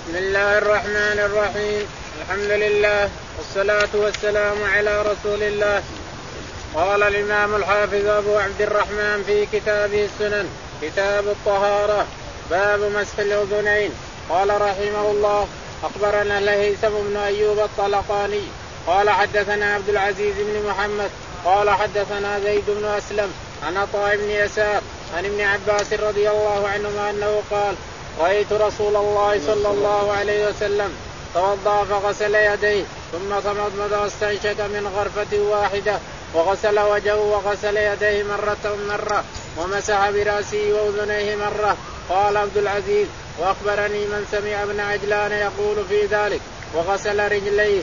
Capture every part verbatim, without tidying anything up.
بسم الله الرحمن الرحيم. الحمد لله والصلاة والسلام على رسول الله. قال الإمام الحافظ أبو عبد الرحمن في كتابه السنن كتاب الطهارة باب مسح الأذنين. قال رحمه الله أخبرنا الهيثم بن أيوب الطلقاني قال حدثنا عبد العزيز بن محمد قال حدثنا زيد بن أسلم عن عطاء بن يسار عن ابن عباس رضي الله عنهما أنه قال رأيت رسول الله صلى الله عليه وسلم توضأ فغسل يديه ثم تمضمض واستنشق من غرفة واحدة وغسل وجهه وغسل يديه مرة مرة ومسح برأسه وأذنيه مرة. قال عبد العزيز وأخبرني من سمع ابن عجلان يقول في ذلك وغسل رجليه.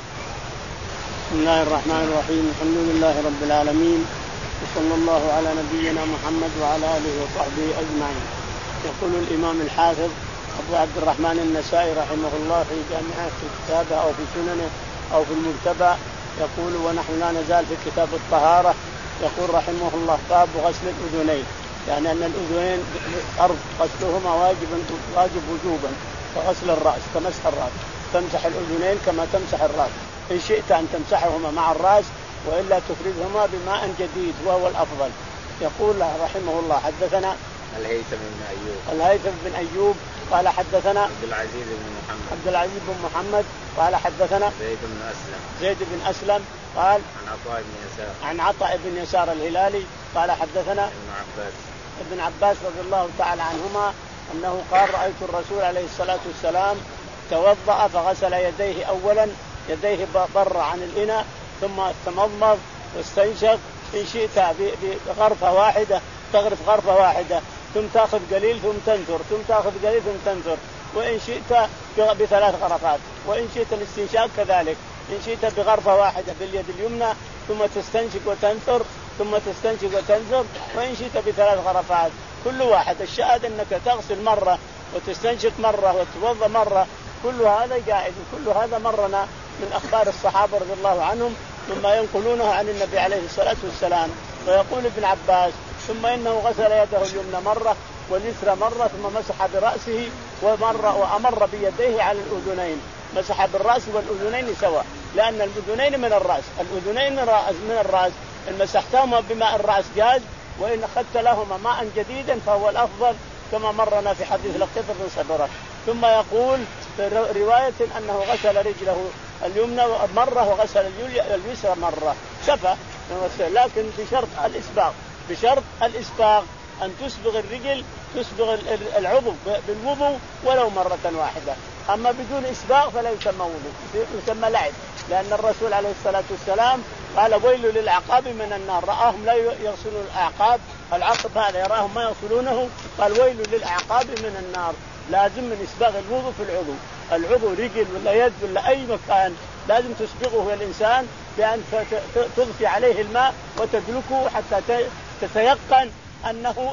بسم الله الرحمن الرحيم. الحمد لله رب العالمين وصلى الله على نبينا محمد وعلى آله وصحبه أجمعين. يقول الإمام الحافظ أبو عبد الرحمن النسائي رحمه الله في جامعه في كتابه أو في سننه أو في المرتبى يقول ونحن لا نزال في كتاب الطهارة. يقول رحمه الله باب غسل الأذنين، يعني أن الأذنين أرض غسلهما واجب واجب وجوبا كغسل الرأس كمسح الرأس، تمسح الأذنين كما تمسح الرأس، إن شئت أن تمسحهما مع الرأس وإلا تفردهما بماء جديد وهو الأفضل. يقول رحمه الله حدثنا الهيثم بن أيوب الهيثم بن أيوب قال حدثنا عبد العزيز بن محمد عبد العزيز بن محمد قال حدثنا زيد بن أسلم زيد بن أسلم قال عن عطاء بن يسار عن عطاء بن يسار الهلالي قال حدثنا ابن عباس ابن عباس رضي الله تعالى عنهما أنه قال رأيت الرسول عليه الصلاة والسلام توضأ فغسل يديه أولا، يديه بر عن الإناء ثم تمضمض واستنشق، إن شئت بغرفة واحدة تغرف غرفة واحدة ثم تأخذ قليل ثم تنثر ثم تأخذ قليل ثم تنثر، وإن شئت بثلاث غرفات، وإن شئت الاستنشاق كذلك، إن شئت بغرفة واحدة باليد اليمنى ثم تستنشق وتنثر ثم تستنشق وتنثر، وإن شئت بثلاث غرفات كل واحد. الشاهد أنك تغسل مرة وتستنشق مرة وتوضأ مرة، كل هذا جائز، كل هذا مرنا من أخبار الصحابة رضي الله عنهم مما ينقلونه عن النبي عليه الصلاة والسلام. ويقول ابن عباس ثم إنه غسل يده اليمنى مرة واليسرى مرة ثم مسح برأسه ومر وأمر بيديه على الأذنين، مسح بالرأس والأذنين سواء، لأن الأذنين من الرأس، الأذنين من الرأس من الرأس إن مسحتهما بماء الرأس جاز، وإن أخذت لهما ماء جديدا فهو الأفضل كما مرنا في حديث لقيط بن صبرة. ثم يقول في رواية أنه غسل رجله اليمنى مرة وغسل اليسرى مرة، كفى، لكن بشرط الإسباغ، بشرط الإسباغ أن تسبغ الرجل تسبغ العضو بالوضوء ولو مرة واحدة، أما بدون إسباغ فلا يسمى وضوء، يسمى لعب، لأن الرسول عليه الصلاة والسلام قال ويل للأعقاب من النار، رآهم لا يغسلون الأعقاب، العقب هذا يراهم ما يغسلونه، قال ويل للأعقاب من النار. لازم من إسباغ الوضوء في العضو، العضو رجل ولا يد ولا أي مكان لازم تسبغه الإنسان بأن تضفي عليه الماء وتدلكه حتى تتيقن أنه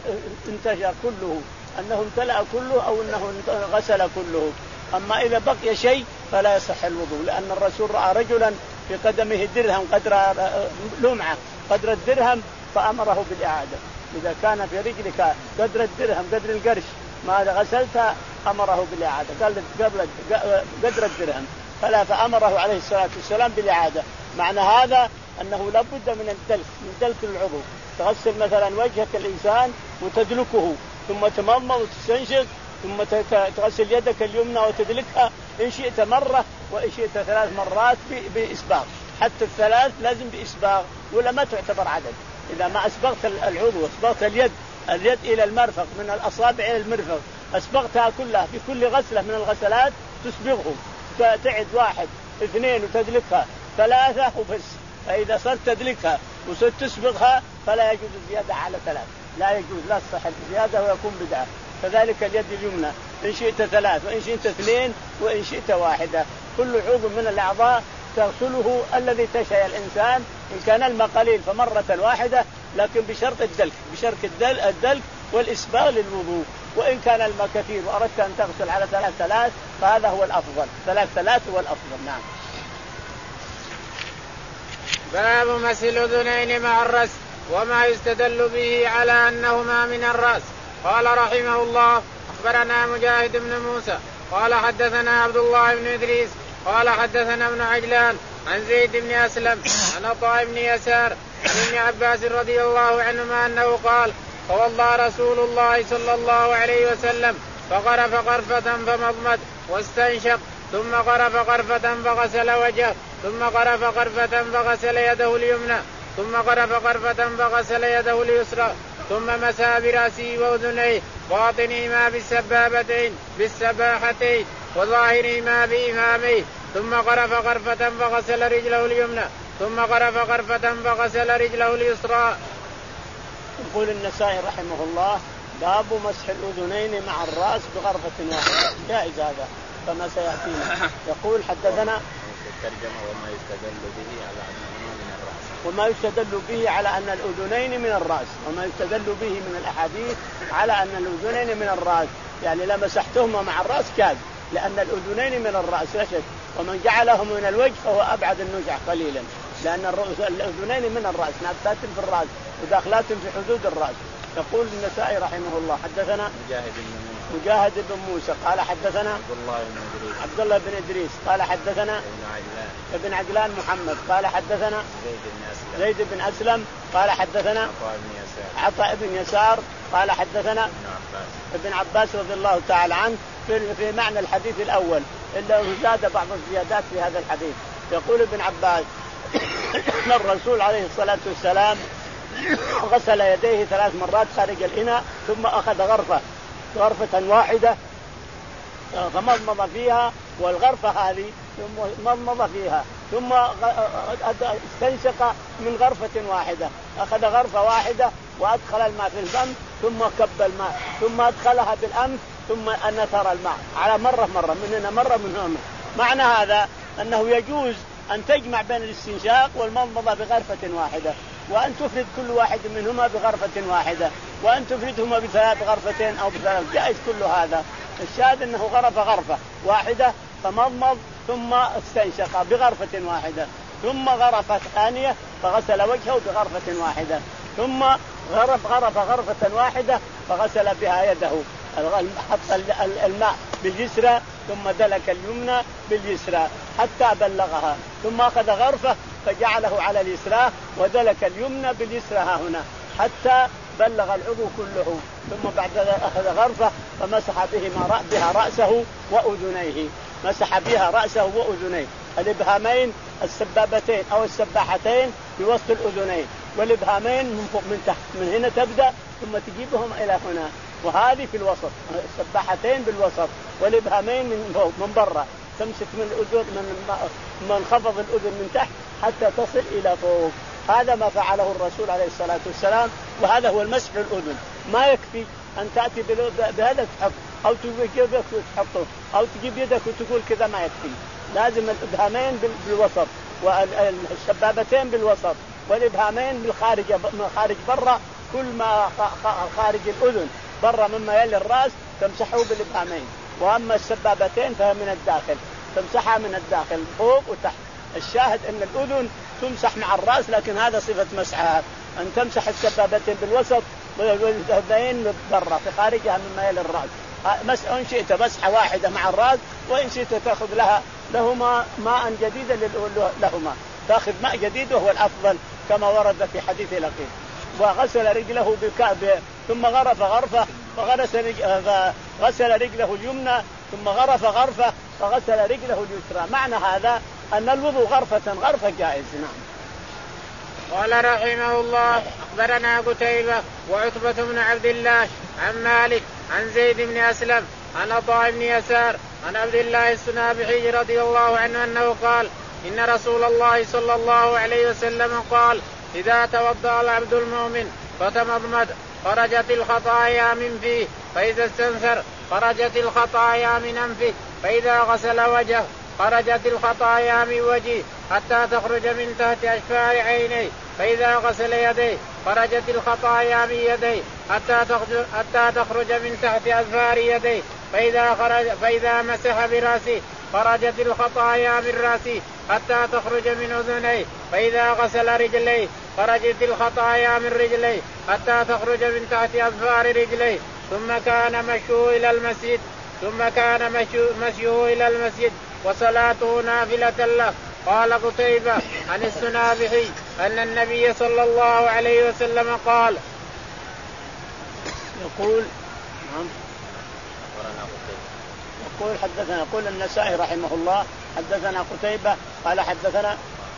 انتشر كله، أنه امتلأ كله أو أنه غسل كله. أما إذا بقي شيء فلا يصح الوضوء، لأن الرسول رأى رجلا في قدمه درهم قدر لمعة قدر الدرهم فأمره بالإعادة، إذا كان في رجلك قدر الدرهم قدر القرش ما غسلتها أمره بالإعادة، قال قبل قدر الدرهم فلا، فأمره عليه الصلاة والسلام بالإعادة. معنى هذا أنه لابد من الدلك، من دلك العضو، تغسل مثلا وجهك الإنسان وتدلكه ثم تمضمض وتستنشق ثم تغسل يدك اليمنى وتدلكها، إن شئت مرة وإن شئت ثلاث مرات بإسباغ، حتى الثلاث لازم بإسباغ ولا ما تعتبر عدد. إذا ما أسبغت العضو أسبغت اليد اليد إلى المرفق من الأصابع إلى المرفق أسبغتها كلها في كل غسلة من الغسلات تسبغه، تعد واحد اثنين وتدلكها ثلاثة وبس. فإذا صرت تدلكها وصرت تسبغها فلا يجوز الزيادة على ثلاث، لا يجوز، لا تصح الزيادة ويكون بدعة. كذلك اليد اليمنى إن شئت ثلاث وإن شئت اثنين وإن شئت واحدة، كل عضو من الأعضاء تغسله الذي تشاء الإنسان، إن كان الماء قليل فمرة واحدة، لكن بشرط الدلك، بشرط الدلك والإسباغ للوضوء. وإن كان الماء كثير وأردت أن تغسل على ثلاث ثلاث فهذا هو الأفضل، ثلاث ثلاث هو الأفضل. نعم. باب مسح الأذنين مع الرأس وما يستدل به على أنهما من الرأس. قال رحمه الله أخبرنا مجاهد بن موسى قال حدثنا عبد الله بن إدريس قال حدثنا ابن عجلان عن زيد بن أسلم عن عطاء بن يسار عن ابن عباس رضي الله عنهما أنه قال توضأ رسول الله صلى الله عليه وسلم فغرف غرفة فمضمض واستنشق ثم غرف غرفة فغسل وجهه ثم غرف غرفة فغسل يده اليمنى ثم غرف غرفة فغسل يده اليسرى ثم مسى برأسه وأذنيه باطنهما بالسبابتين بالسباحتين وظاهرهما بإماميه ثم غرف غرفة فغسل رجله اليمنى ثم غرف غرفة فغسل رجله اليسرى. يقول النسائي رحمه الله باب مسح الأذنين مع الرأس بغرفة واحدة جائز هذا كما سيأتينا. يقول حدثنا الترجمة وما يستدل به على أنهما من الرأس وما يستدل به على أن الأذنين من الرأس وما يستدل به من الأحاديث على أن الأذنين من الرأس يعني لمسحتهما مع الرأس كاذب لأن الأذنين من الرأس لا شك ومن جعلهم من الوجه فهو أبعد النزع قليلا لأن الأذنين من الرأس نابتات في الرأس وداخلات في حدود الرأس. يقول النسائي رحمه الله حدثنا مجاهد بن موسى مجاهد بن موسى قال حدثنا عبد الله بن إدريس عبد الله بن إدريس قال حدثنا ابن عجلان ابن عجلان محمد قال حدثنا زيد بن أسلم زيد بن أسلم قال حدثنا عطاء بن يسار عطاء بن يسار قال حدثنا ابن عباس ابن عباس رضي الله تعالى عنه في في معنى الحديث الأول إلا زاد بعض الزيادات في هذا الحديث. يقول ابن عباس أن الرسول عليه الصلاة والسلام غسل يديه ثلاث مرات خارج الإناء ثم أخذ غرفة غرفة واحدة فمضمض فيها والغرفة هذه مضمض فيها ثم استنشق من غرفة واحدة أخذ غرفة واحدة وأدخل الماء في الفم ثم كب الماء ثم أدخلها بالأنف ثم نثر الماء على مرة مرة من هنا مرة من هنا. معنى هذا أنه يجوز أن تجمع بين الاستنشاق والمضمضة بغرفة واحدة وأن تفرد كل واحد منهما بغرفة واحدة وأن تفردهما بثلاث غرفتين أو بثلاث جائز كل هذا. الشاهد أنه غرف غرفة واحدة فمضمض ثم استنشق بغرفة واحدة ثم غرفة ثانية فغسل وجهه بغرفة واحدة ثم غرف غرف غرفة واحدة فغسل بها يده حط الماء باليسرى ثم دلك اليمنى باليسرى حتى بلغها ثم أخذ غرفة فجعله على اليسرى ودلك اليمنى باليسرى ها هنا حتى بلغ العضو كله ثم بعد ذلك أخذ غرفة فمسح بهما بها رأسه وأذنيه مسح بها رأسه وأذنيه الإبهامين السبابتين أو السباحتين بوسط الأذنين والإبهامين من فوق من تحت من هنا تبدأ ثم تجيبهم إلى هنا وهذه في الوسط السباحتين بالوسط والإبهامين من فوق من برا تمسك من الأذن من من خفض الأذن من تحت حتى تصل إلى فوق. هذا ما فعله الرسول عليه الصلاة والسلام وهذا هو المسح الأذن. ما يكفي أن تأتي بهذا تحط أو تجيب يدك وتحطه أو تجيب يدك وتقول كذا ما يكفي لازم الإبهامين بالوسط والسبابتين بالوسط والإبهامين بالخارج خارج برا كل ما خارج الأذن برا مما يلي الرأس تمسحه بالإبهامين وأما السبابتين فهي من الداخل تمسحها من الداخل فوق وتحت. الشاهد أن الأذن تمسح مع الرأس لكن هذا صفة مسحها أن تمسح السبابتين بالوسط والإبهامين برا في خارجها مما يلي الرأس. مسح إن شئت مسحة واحدة مع الرأس وإن شئت تأخذ لها لهما ماء جديدا لهما تأخذ ماء جديد وهو الأفضل كما ورد في حديث لقيط. وغسل رجله بالكعب ثم غرف غرفة فغسل غسل رجله اليمنى ثم غرف غرفة فغسل رجله اليسرى. معنى هذا أن الوضوء غرفة غرفة جائز. نعم. قال رحمه الله أخبرنا قتيبة وعتبة بن عبد الله عن مالك عن زيد بن أسلم عن عطاء بن يسار عن عبد الله السنابحي رضي الله عنه أنه قال إن رسول الله صلى الله عليه وسلم قال إذا توضأ العبد المؤمن فتمضمض خرجت الخطايا من فيه فإذا استنثر خرجت الخطايا من أنفه فإذا غسل وجهه خرجت الخطايا من وجهه حتى تخرج من تحت أشفار عينيه فإذا غسل يديه خرجت الخطايا من يديه حتى تخرج, حتى تخرج من تحت أظفار يديه فإذا, خرج فإذا مسح برأسه خرجت الخطايا من رأسه حتى تخرج من أذنيه فإذا غسل رجليه خرجت الخطايا من رجليه حتى تخرج من تحت أظفار رجليه ثم كان مشوا إلى المسجد ثم كان مشيه إلى المسجد وصلاته نافلة له. قال قتيبة عن السنابحي أن النبي صلى الله عليه وسلم قال يقول يقول حدثنا يقول النسائي رحمه الله حدثنا قتيبة قال حدثنا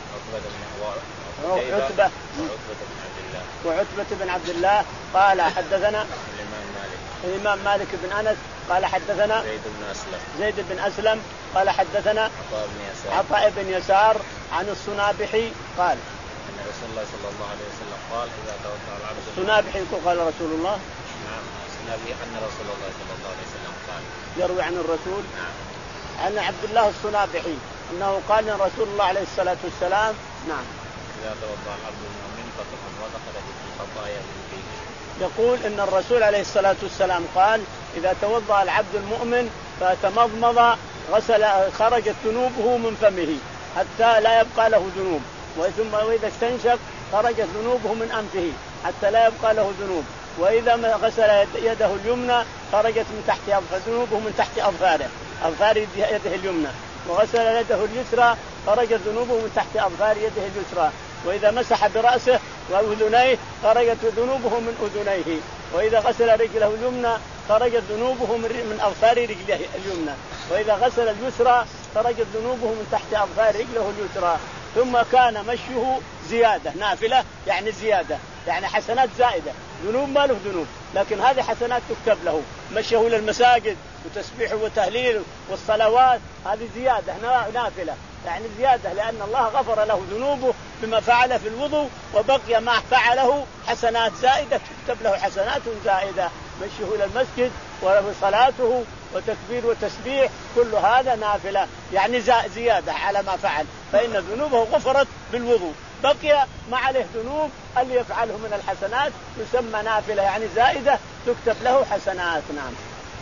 عتبة وعتبة بن عبد الله قال حدثنا الإمام مالك بن أنس قال حدثنا زيد بن أسلم زيد بن أسلم قال حدثنا عطاء بن يسار عن السنابحي قال أن رسول الله صلى الله عليه وسلم قال إذا توضأ العبد السنابحي قال رسول الله نعم السنابحي أن رسول الله صلى الله عليه وسلم قال يروي عن الرسول نعم عن عبد الله السنابحي أنه قال أن رسول الله عليه الصلاة والسلام نعم إذا توضأ العبد المؤمن فطهر ودخلت الخطايا من فيه. يقول إن الرسول عليه الصلاة والسلام قال إذا توضأ العبد المؤمن فتمضمض غسل خرجت ذنوبه من فمه حتى لا يبقى له ذنوب ثم وإذا استنشق خرجت ذنوبه من أنفه حتى لا يبقى له ذنوب وإذا غسل يده اليمنى خرجت من تحت ذنوبه من تحت أظفاره أظفار يده اليمنى وغسل يده اليسرى خرجت ذنوبه من تحت أظفار يده اليسرى وإذا مسح برأسه وأذنيه خرجت ذنوبه من أذنيه وإذا غسل رجله اليمنى خرجت ذنوبه من أظفار رجله اليمنى وإذا غسل اليسرى خرجت ذنوبه من تحت أظفار رجله اليسرى. ثم كان مشيه زيادة نافلة يعني زيادة يعني حسنات زائدة ذنوب ما له ذنوب لكن هذه حسنات تكتب له مشيه للمساجد وتسبيحه وتهليله والصلوات هذه زيادة نافلة يعني زيادة لأن الله غفر له ذنوبه بما فعل في الوضوء وبقي ما فعله حسنات زائدة تكتب له حسنات زائدة مشيه إلى المسجد وصلاته وتكبير وتسبيح كل هذا نافلة يعني زيادة على ما فعل فإن ذنوبه غفرت بالوضوء بقي ما عليه ذنوب اللي يفعله من الحسنات يسمى نافلة يعني زائدة تكتب له حسنات. نعم.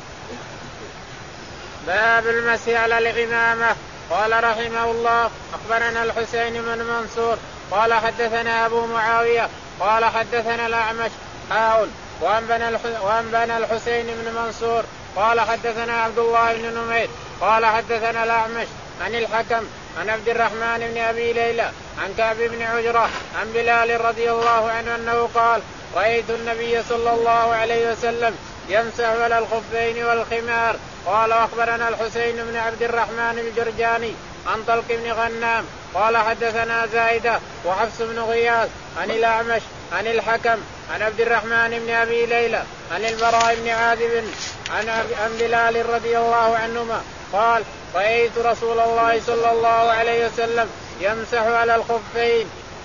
باب المسح على العمامة. قال رحمه الله أخبرنا الحسين بن منصور قال حدثنا أبو معاوية قال حدثنا الأعمش حاول وأنبأنا الحسين بن منصور قال حدثنا عبد الله بن نمير قال حدثنا الأعمش عن الحكم عن عبد الرحمن بن أبي ليلى عن كعب بن عجرة عن بلال رضي الله عنه أنه قال رأيت النبي صلى الله عليه وسلم يمسح على الخفين والخمار. قال أخبرنا الحسين بن عبد الرحمن الجرجاني عن طلق بن غنام قال حدثنا زائدة وحفص بن غياث عن الأعمش عن الحكم عن عبد الرحمن بن أبي ليلى عن البراء بن عازب عن بلال رضي الله عنهما قال رأيت رسول الله صلى الله عليه وسلم يمسح على الخفين.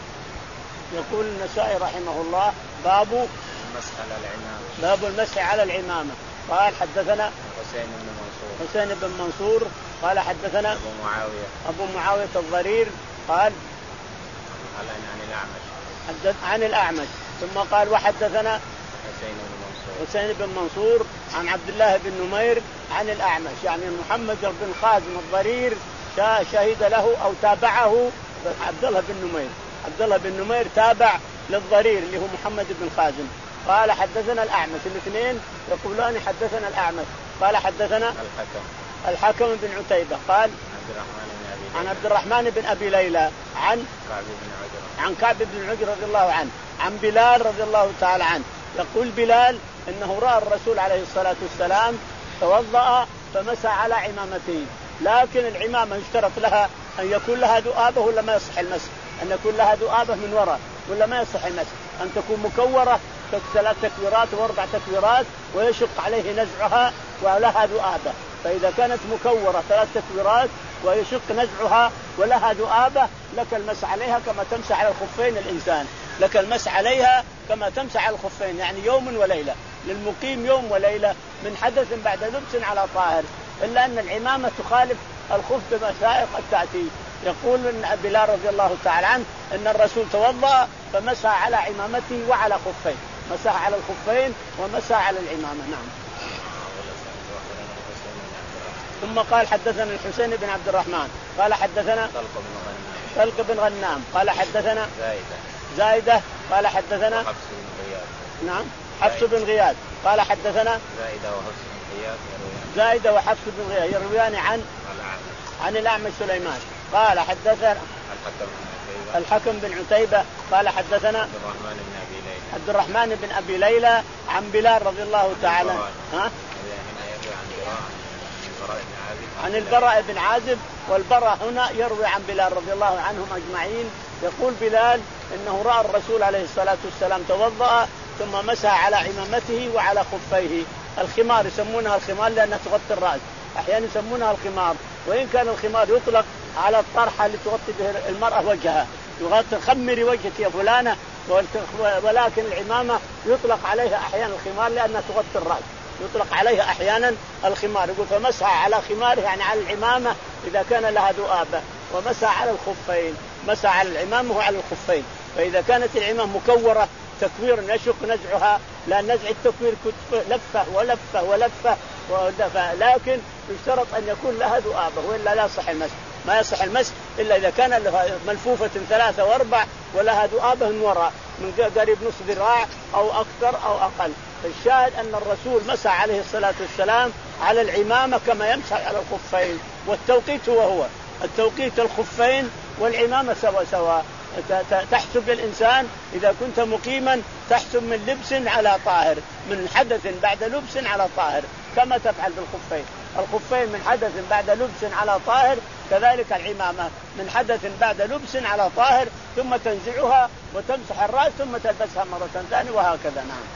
يقول النسائي رحمه الله باب المسح على العمامة باب المسح على العمامة. قال حدثنا حسين بن منصور حسين بن منصور قال حدثنا أبو معاوية أبو معاوية الضرير قال عن الأعمش حدث عن الأعمش ثم قال وحدثنا حسين بن منصور حسين بن منصور عن عبد الله بن نمير عن الأعمش يعني محمد بن خازم الضرير شهد له أو تابعه عبد الله بن نمير عبد الله بن نمير تابع للضرير اللي هو محمد بن خازم. قال حدثنا الأعمش الاثنين يقولون حدثنا الأعمش قال حدثنا الحكم الحكم بن عتيبة قال عن عبد الرحمن بن أبي ليلى عن عبد الرحمن بن أبي ليلى عن كعب بن عجرة عن كعب بن عجرة رضي الله عنه عن بلال رضي الله تعالى عنه يقول بلال إنه رأى الرسول عليه الصلاة والسلام توضأ فمسح على عمامته لكن العمامة يشترط لها أن يكون لها ذؤابة ولا ما يصح المسح أن يكون لها ذؤابة من وراء ولا ما يصح المسح أن تكون مكورة ثلاث تكويرات واربع تكويرات ويشق عليه نزعها ولها ذؤابة. فإذا كانت مكورة ثلاث تكويرات ويشق نزعها ولها ذؤابة لك المسح عليها كما تمسح على الخفين الإنسان لك المسح عليها كما تمسح على الخفين يعني يوم وليلة للمقيم يوم وليلة من حدث بعد لبس على طاهر إلا أن العمامة تخالف الخف بمسائق التأتي. يقول إن بلال رضي الله تعالى عنه أن الرسول توضأ فمسح على عمامته وعلى خفين مسح على الخفين ومسح على العمامة. نعم. ثم قال حدثنا الحسين بن عبد الرحمن قال حدثنا طلق بن غنام قال حدثنا زايدة زايدة قال حدثنا حفص بن غياث نعم حفص بن غياث قال حدثنا زايدة وحفص بن غياث زائدة وحفص بن غيره يرويان عن عن الأعمش سليمان قال حدثنا الحكم بن عتيبة قال حدثنا عبد الرحمن بن أبي ليلى عبد الرحمن بن أبي ليلى عن بلال رضي الله تعالى ها عن البراء بن عازب. والبراء هنا يروي عن بلال رضي الله عنهم أجمعين. يقول بلال إنه رأى الرسول عليه الصلاة والسلام توضأ ثم مسح على عمامته وعلى خفيه. الخمار يسمونها الخمار لأنها تغطي الرأس، أحيانا يسمونها الخمار، وإن كان الخمار يطلق على الطرحة اللي تغطي به المرأة وجهها، يغطي خمري وجهك يا فلانة، ولكن العمامة يطلق عليها أحيانا الخمار لأنها تغطي الرأس، يطلق عليها أحيانا الخمار. يقول فمسح على خماره يعني على العمامة إذا كان لها ذؤابة، ومسح على الخفين، مسح على العمامة وعلى الخفين. فإذا كانت العمامة مكورة تكوير يشق نزعها، لا نزع التكوير لفة ولفة ولفة ولفة، لكن يشترط أن يكون لها ذؤابة وإلا لا يصح المسح. ما يصح المسح إلا إذا كان لها ملفوفة ثلاثة وأربع ولها ذؤابة من وراء من قريب نصف ذراع أو أكثر أو أقل. فالشاهد أن الرسول مسح عليه الصلاة والسلام على العمامة كما يمسح على الخفين، والتوقيت هو هو التوقيت، الخفين والعمامة سوا سوا. تحسب الإنسان إذا كنت مقيما تحسب من لبس على طاهر، من حدث بعد لبس على طاهر، كما تفعل بالخفين. الخفين من حدث بعد لبس على طاهر، كذلك العمامة من حدث بعد لبس على طاهر، ثم تنزعها وتمسح الرأس ثم تلبسها مرة ثانية، وهكذا. نعم.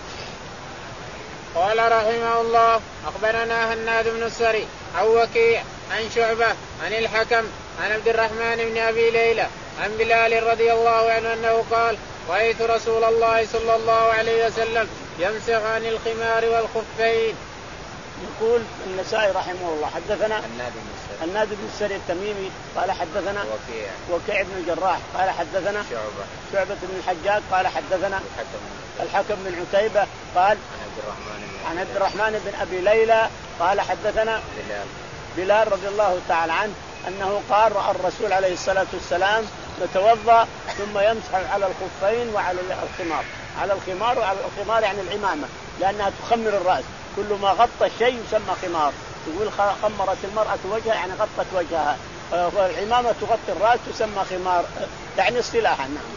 قال رحمه الله أخبرنا هناد بن السري عن وكيع عن شعبة عن الحكم عن عبد الرحمن بن أبي ليلى عن بلال رضي الله عنه أنه قال رأيت رسول الله صلى الله عليه وسلم يمسح عن الخمار والخفين. يقول النسائي رحمه الله حدثنا الناد بن السري التميمي قال حدثنا وكيع وكيع بن الجراح قال حدثنا شعبة شعبة بن الحجاج قال حدثنا الحكم, الحكم بن عتيبة قال عن عبد الرحمن عن عبد الرحمن بن أبي ليلى قال حدثنا بلال بلال رضي الله تعالى عنه أنه قال رأى الرسول عليه الصلاة والسلام يتوضأ ثم يمسح على الخفين وعلى الخمار، على الخمار وعلى الخمار يعني العمامة، لأنها تخمر الرأس، كل ما غطى الشيء يسمى خمار. تقول خمرت المرأة وجهها يعني غطت وجهها، والعمامة تغطي الرأس تسمى خمار، يعني اصطلاحا. نعم.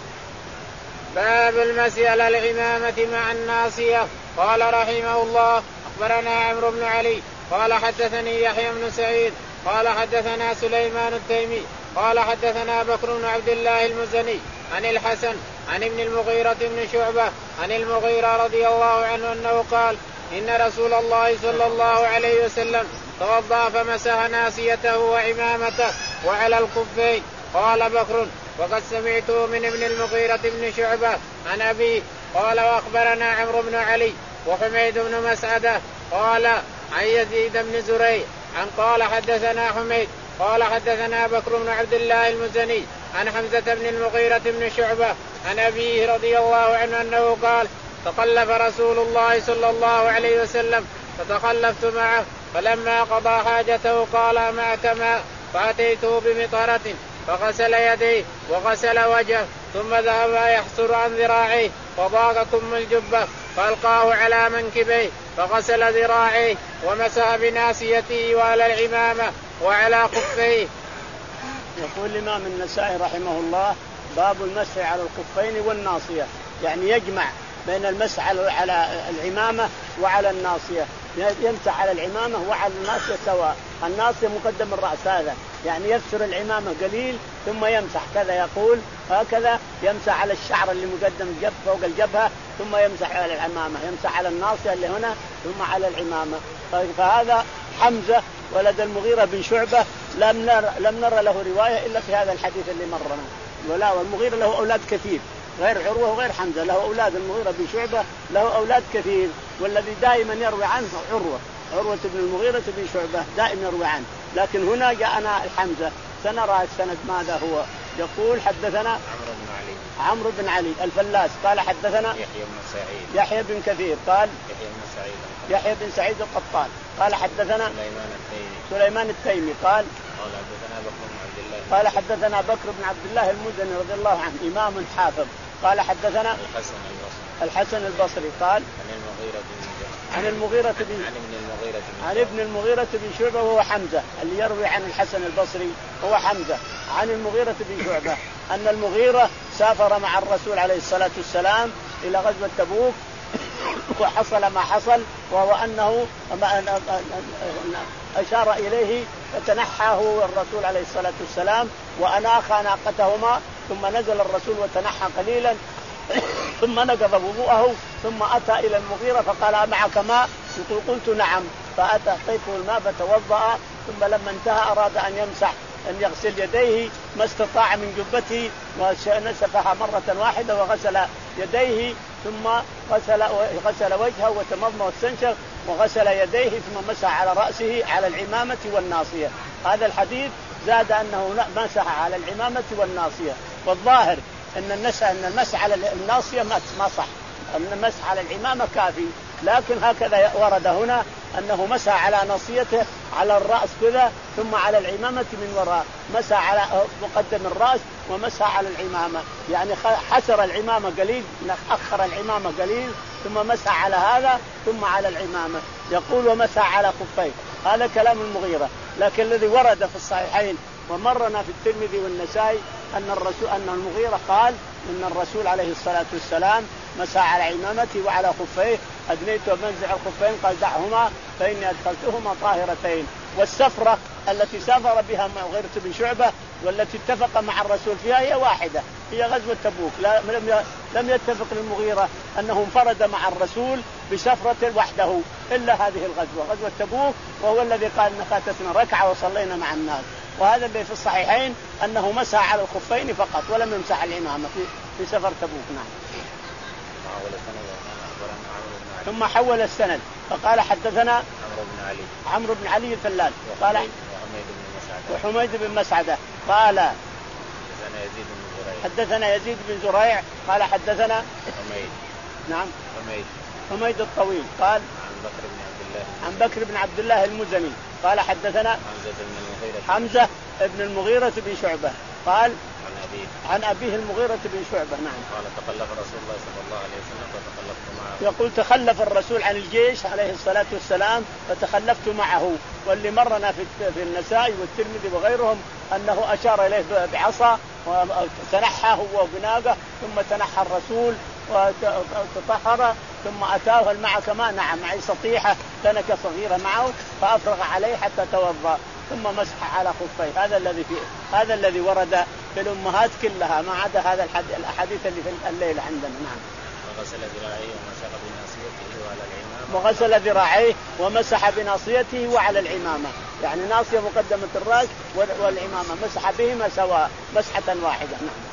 باب المسح على العمامة مع الناصية. قال رحمه الله أخبرنا عمرو بن علي قال حدثني يحيى بن سعيد قال حدثنا سليمان التيمي قال حدثنا بكر بن عبد الله المزني عن الحسن عن ابن المغيرة بن شعبة عن المغيرة رضي الله عنه أنه قال إن رسول الله صلى الله عليه وسلم توضأ فمسح ناصيته وعمامته وعلى الخفين. قال بكر وقد سمعته من ابن المغيرة بن شعبة عن أبيه. قال وأخبرنا عمرو بن علي وحميد بن مسعدة قال عن يزيد بن زريع عن قال حدثنا حميد قال حدثنا بكر بن عبد الله المزني عن حمزة بن المغيرة بن شعبة عن أبيه رضي الله عنه أنه قال تخلف رسول الله صلى الله عليه وسلم فتخلفت معه، فلما قضى حاجته قال معك ماء، فأتيته بمطرة فغسل يديه وغسل وجهه ثم ذهب يحسر عن ذراعيه وضاق كم الجبة فألقاه على منكبيه فغسل ذراعيه ومسح بناصيته وعلى العمامة وعلى خفيه. يقول الإمام النسائي رحمه الله باب المسح على الخفين والناصية، يعني يجمع بين المسح على العمامة وعلى الناصية، يمسح على العمامة وعلى الناصية سواء. الناصية مقدم الرأس هذا، يعني يفسر العمامة قليل ثم يمسح كذا، يقول هكذا يمسح على الشعر اللي مقدم الجبهة فوق الجبهة ثم يمسح على العمامة، يمسح على الناصية اللي هنا ثم على العمامة. فهذا حمزة ولد المغيرة بن شعبة لم نرى لم نرى له رواية إلا في هذا الحديث اللي مرنا. ولا والمغيرة له أولاد كثير غير عروة وغير حمزة، له أولاد المغيرة بن شعبة له أولاد كثير، والذي دائما يروي عنه عروة عروة بن المغيرة بن شعبة دائما يروي عنه، لكن هنا جاءنا الحمزة سنرى السند ماذا هو. يقول حدثنا عمرو بن علي عمرو بن علي الفلاس قال حدثنا يحيى بن سعيد يحيى بن كثير قال يحيى بن سعيد يحيى بن سعيد القطان قال حدثنا سليمان التيمي سليمان التيمي قال قال حدثنا بكر بن عبد الله قال حدثنا بكر بن عبد الله المزني رضي الله عنه إمام حافظ قال حدثنا الحسن البصري الحسن البصري قال عن المغيرة بن عن المغيرة بن عن ابن المغيرة عن ابن المغيرة بن شعبة وهو حمزة اللي يروي عن الحسن البصري هو حمزة عن المغيرة بن شعبة أن المغيرة سافر مع الرسول عليه الصلاة والسلام إلى غزوة تبوك وحصل ما حصل وهو أنه أشار إليه فتنحى هو الرسول عليه الصلاة والسلام وأناخ ناقتهما ثم نزل الرسول وتنحى قليلا ثم نقض وضوءه ثم أتى إلى المغيرة فقال معك ماء؟ يقول قلت نعم فأتى أعطيته الماء فتوضأ ثم لما انتهى أراد أن يمسح أن يغسل يديه ما استطاع من جبته ونسفها مرة واحدة وغسل يديه ثم غسل, غسل وجهه وتمضمض واستنشق وغسل يديه ثم مسح على رأسه على العمامة والناصية. هذا الحديث زاد أنه مسح على العمامة والناصية والظاهر أن المسح أن المسح على الناصية ما صح أن المسح على العمامة كافي لكن هكذا ورد هنا أنه مسح على ناصيته على الرأس كذا ثم على العمامة من وراء مسح على مقدم الرأس ومسح على العمامة يعني حسر العمامة قليل أخر العمامة قليل ثم مسح على هذا ثم على العمامة. يقول ومسح على خفيه هذا كلام المغيرة لكن الذي ورد في الصحيحين ومرنا في الترمذي والنسائي أن الرسول أن المغيرة قال إن الرسول عليه الصلاة والسلام مسح على عمامته وعلى خفيه أدنيت ومنزع الخفين قال دعهما فإني أدخلتهما طاهرتين. والسفرة التي سافر بها مغيرة بن شعبة والتي اتفق مع الرسول فيها هي واحدة هي غزوة تبوك. لم يتفق المغيرة أنه انفرد مع الرسول بسفرة وحده إلا هذه الغزوة غزوة تبوك وهو الذي قال إن فاتتنا ركعة وصلينا مع الناس. وهذا اللي في الصحيحين أنه مسح على الخفين فقط ولم يمسح العمامة في, في سفر تبوك. نعم. ثم حول السند فقال حدثنا عمرو بن علي عمرو بن علي الفلال قال وحميد بن مسعدة قال حدثنا يزيد بن زريع قال حدثنا حميد نعم حميد حميد الطويل قال عن بكر بن عبد الله عن بكر بن عبد الله المزني قال حدثنا حمزة بن المغيرة حمزة بن المغيرة بن شعبة قال عن أبيه عن أبيه المغيرة بن شعبة. نعم. قال تخلف رسول الله صلى الله عليه وسلم فتخلفت معه. يقول تخلف الرسول عن الجيش عليه الصلاة والسلام فتخلفت معه. واللي مرنا في في النسائي والترمذي وغيرهم أنه أشار إليه بعصا وتنحى هو بناقة ثم تنحى الرسول وتطهر ثم أتاه المعك ما نعم معي سطيحة تنكة صغيرة معه فأفرغ عليه حتى توضأ ثم مسح على خفيه. هذا الذي فيه هذا الذي ورد في الأمهات كلها ما عدا هذا الأحاديث اللي في الليل عندنا. نعم. وغسل ذراعيه ومسح بناصيته وعلى العمامة. وغسل ذراعيه ومسح بناصيته وعلى العمامة يعني ناصية مقدمة الرأس والعمامة مسح بهما سواء مسحة واحدة. نعم.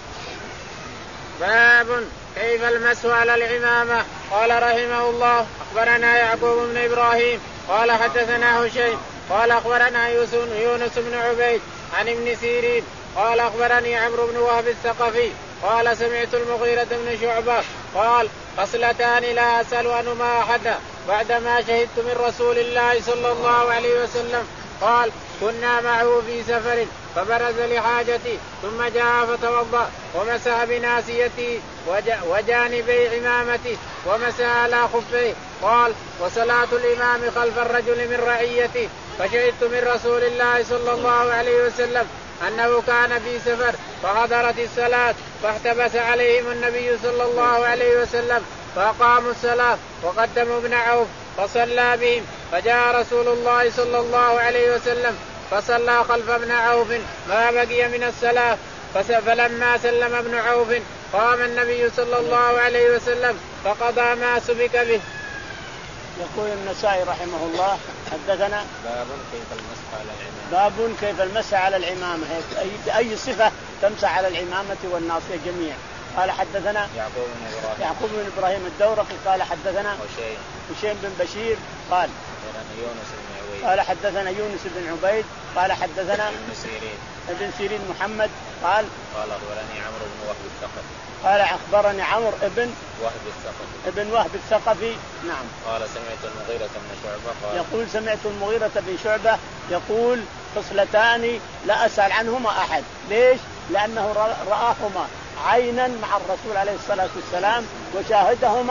باب كيف المسح على العمامة. قال رحمه الله أخبرنا يعقوب بن إبراهيم قال حدثنا هشيم قال أخبرنا يونس بن عبيد عن ابن سيرين قال أخبرني عمرو بن وهب الثقفي قال سمعت المغيرة بن شعبة قال خصلتان لا أسأل عنهما أحدا بعدما شهدت من رسول الله صلى الله عليه وسلم قال كنا معه في سفر فبرز لحاجتي ثم جاء فتوضأ ومسح بناسيته وجانبي عمامته ومسح على خفيه. قال وصلاة الإمام خلف الرجل من رعيته فشهدت من رسول الله صلى الله عليه وسلم أنه كان في سفر فحضرت الصلاة فاحتبس عليهم النبي صلى الله عليه وسلم فأقاموا الصلاة وقدموا ابن عوف فصلى بهم فجاء رسول الله صلى الله عليه وسلم فصلى خلف ابن عوف ما بقي من الصلاة فلما سلم ابن عوف قام النبي صلى الله عليه وسلم فقضى ما سبق به. يقول النسائي رحمه الله حدثنا باب كيف المسح على العمامة. باب كيف المسح على العمامة بأي صفة تمسح على العمامة والناصية جميعا. قال حدثنا يعقوب بن إبراهيم يعقوب بن إبراهيم الدورقي قال حدثنا هشيم هشيم بن بشير قال يونس بن عبيد قال حدثنا يونس بن عبيد قال حدثنا ابن سيرين ابن سيرين محمد قال قال أخبرني عمرو بن وهب الثقفي قال أخبرني عمرو ابن وهب الثقفي ابن وهب الثقفي. نعم. قال سمعت المغيرة بن شعبة قال يقول سمعت المغيرة بن شعبة يقول خصلتان لا أسأل عنهما أحد. ليش؟ لأنه رآهما عينا مع الرسول عليه الصلاة والسلام وشاهدهما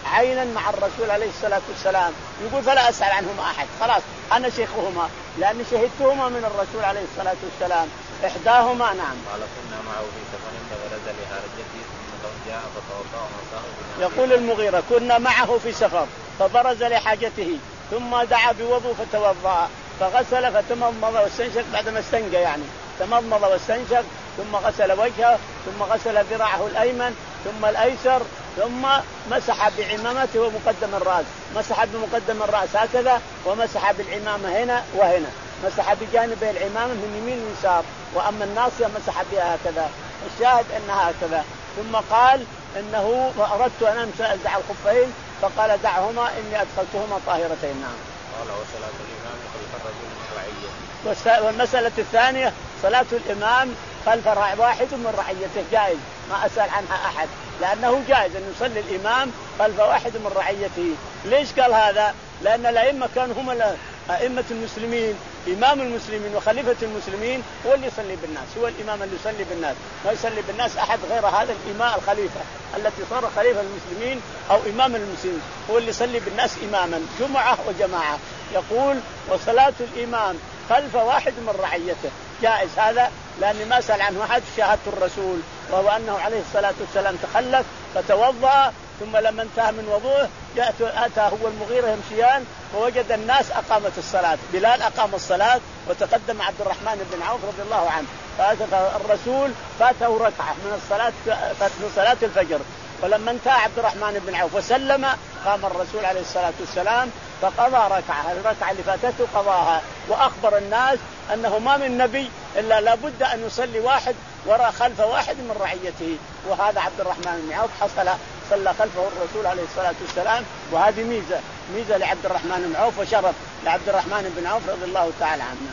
عينا مع الرسول عليه الصلاة والسلام، يقول فلا أسأل عنهما أحد، خلاص أنا شيخهما لأني شهدتهما من الرسول عليه الصلاة والسلام. إحداهما نعم. قال كنا معه في سفر فبرز لحاجته ثم جاء فتوضأ ومسح. يقول المغيرة كنا معه في سفر فبرز لحاجته ثم دعا بوضوء فتوضأ فغسل فتمضمض واستنشق بعدما استنجى يعني تمضمض واستنشق ثم غسل وجهه ثم غسل ذراعه الأيمن ثم الأيسر ثم مسح بعمامته ومقدم الرأس، مسح بمقدم الرأس هكذا ومسح بالعمامة هنا وهنا، مسح بجانبي العمامة من يمين ويسار، وأما الناصية مسح بها هكذا. الشاهد أنها هكذا. ثم قال إنه أردت أن أنزع الخفين فقال دعهما إني أدخلتهما طاهرتين. نعم. قال وصلاة الإمام خلف الرجل من رعيته. والمسألة الثانية صلاة الإمام خلف واحد من رعيته جائز، ما أسأل عنها أحد، لأنه جائز أن يصلي الإمام خلف واحد من رعيته. ليش قال هذا؟ لأن الأئمة كانوا هم أئمة المسلمين، إمام المسلمين وخليفة المسلمين هو اللي يصلي بالناس، هو الإمام اللي يصلي بالناس، ما يصلي بالناس أحد غير هذا الإمام الخليفة التي صار خليفة المسلمين أو إمام المسلمين، هو اللي يصلي بالناس إماما جمعة وجماعة. يقول وصلاة الإمام خلف واحد من رعيته جائز هذا، لأني ما سأل عنه أحد، شاهدت الرسول وهو أنه عليه الصلاة والسلام تخلف فتوضأ ثم لما انتهى من وضوءه أتى هو المغيرة يمشيان ووجد الناس أقامت الصلاة، بلال أقام الصلاة وتقدم عبد الرحمن بن عوف رضي الله عنه، فالرسول فاته ركعة من الصلاة من صلاة الفجر، ولما انتهى عبد الرحمن بن عوف وسلم قام الرسول عليه الصلاة والسلام فقضى ركعة، الركعة اللي فاتته قضاها، وأخبر الناس أنه ما من نبي إلا لابد أن يصلي واحد وراء خلف واحد من رعيته، وهذا عبد الرحمن بن عوف حصل صلى خلفه الرسول عليه الصلاة والسلام، وهذه ميزة ميزة لعبد الرحمن بن عوف وشرف لعبد الرحمن بن عوف رضي الله تعالى عنه.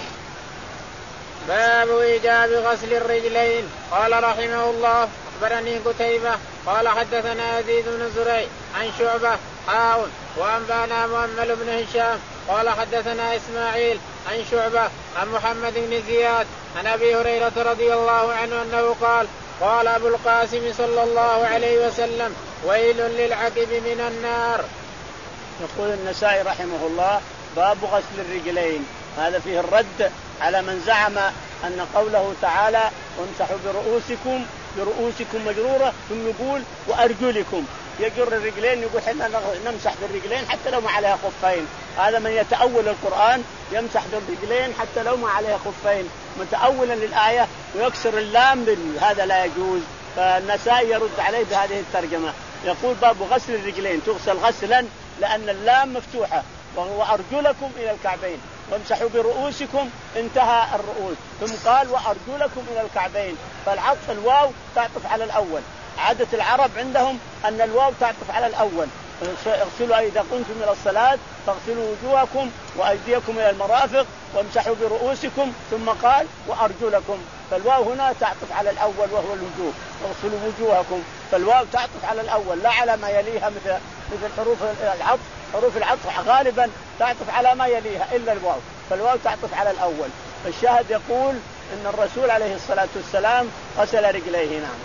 باب إيجاب غسل الرجلين. قال رحمه الله أخبرني قتيبة قال حدثنا يزيد بن زريع عن شعبة حاء وأنبانا مؤمل بن هشام قال حدثنا إسماعيل عن شعبة عن محمد بن زياد عن أبي هريرة رضي الله عنه أنه قال قال أبو القاسم صلى الله عليه وسلم ويل للعقب من النار. يقول النسائي رحمه الله باب غسل الرجلين، هذا فيه الرد على من زعم أن قوله تعالى وامسحوا برؤوسكم برؤوسكم مجرورة ثم يقول وأرجلكم، يجر الرجلين يقول حنا نمسح بالرجلين حتى لو ما عليها خفين، هذا من يتأول القرآن يمسح بالرجلين حتى لو ما عليها خفين متأولا للآية ويكسر اللام، هذا لا يجوز. فالنسائي يرد عليه بهذه الترجمة، يقول باب غسل الرجلين تغسل غسلا لأن اللام مفتوحة، وهو أرجلكم إلى الكعبين وامسحوا برؤوسكم انتهى الرؤوس، ثم قال وأرجلكم إلى الكعبين، فالعطف الواو تعطف على الأول، عادة العرب عندهم أن الواو تعطف على الأول، اغسلوا إذا قمتم إلى الصلاة فاغسلوا وجوهكم وأيديكم إلى المرافق وامسحوا برؤوسكم، ثم قال وأرجلكم، فالواو هنا تعطف على الأول وهو الوجوه، اغسلوا وجوهكم، فالواو تعطف على الأول لا على ما يليها مثل مثل حروف العطف، حروف العطف غالبا تعطف على ما يليها إلا الواو، فالواو تعطف على الأول. الشاهد يقول إن الرسول عليه الصلاة والسلام غسل رجليه. نعم.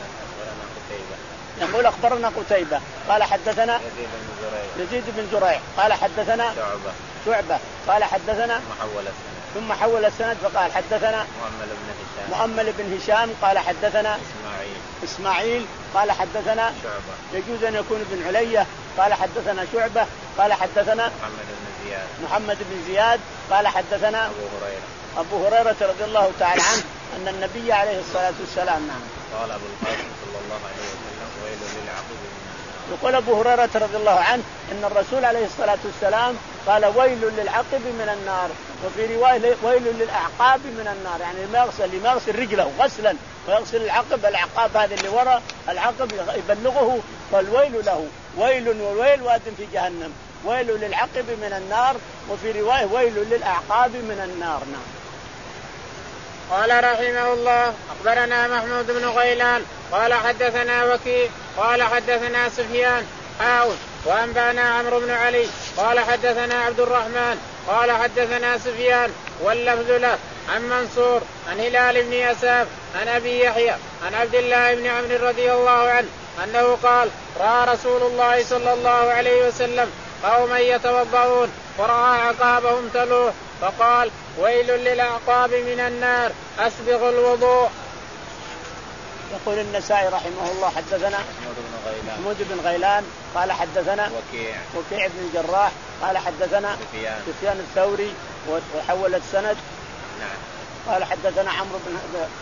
يقول أخبرنا قتيبة قال حدثنا يزيد بن زريع يزيد بن زريع قال حدثنا شعبة شعبة قال حدثنا محول السند ثم حول السند فقال حدثنا مؤمل بن هشام مؤمل بن هشام قال حدثنا إسماعيل إسماعيل قال حدثنا شعبة يجوز أن يكون ابن علية قال حدثنا شعبة قال حدثنا محمد بن زياد محمد بن زياد قال حدثنا أبو هريرة أبو هريرة رضي الله تعالى عنه أن النبي عليه الصلاة والسلام نعم قال أبو القاسم صلى الله عليه وسلم ويل للعقب من النار. يقول أبو هريرة رضي الله عنه أن الرسول عليه الصلاة والسلام قال ويل للعقب من النار، وفي رواية ويل للأعقاب من النار، يعني ما يغسل ما يغسل رجله غسلا ويغسل العقب، الأعقاب هذه اللي وراء العقب يبلغه، فالويل له ويل وويل واد في جهنم، ويل للعقب من النار، وفي رواية ويل للأعقاب من النار. نعم. قال رحمه الله أخبرنا محمود بن غيلان قال حدثنا وكيع قال حدثنا سفيان حاول وأنبانا عمرو بن علي قال حدثنا عبد الرحمن قال حدثنا سفيان واللفظ له عن منصور عن هلال بن يساف عن أبي يحيى عن عبد الله بن عمرو رضي الله عنه أنه قال رأى رسول الله صلى الله عليه وسلم قوما يتوضؤون ورأى عقابهم تلوح فقال ويل للأعقاب من النار أسبغ الوضوء. يقول النسائي رحمه الله حدثنا محمود بن غيلان قال حدثنا وكيع وكيع بن الجراح قال حدثنا سفيان الثوري وحول السند. نعم. قال حدثنا عمرو بن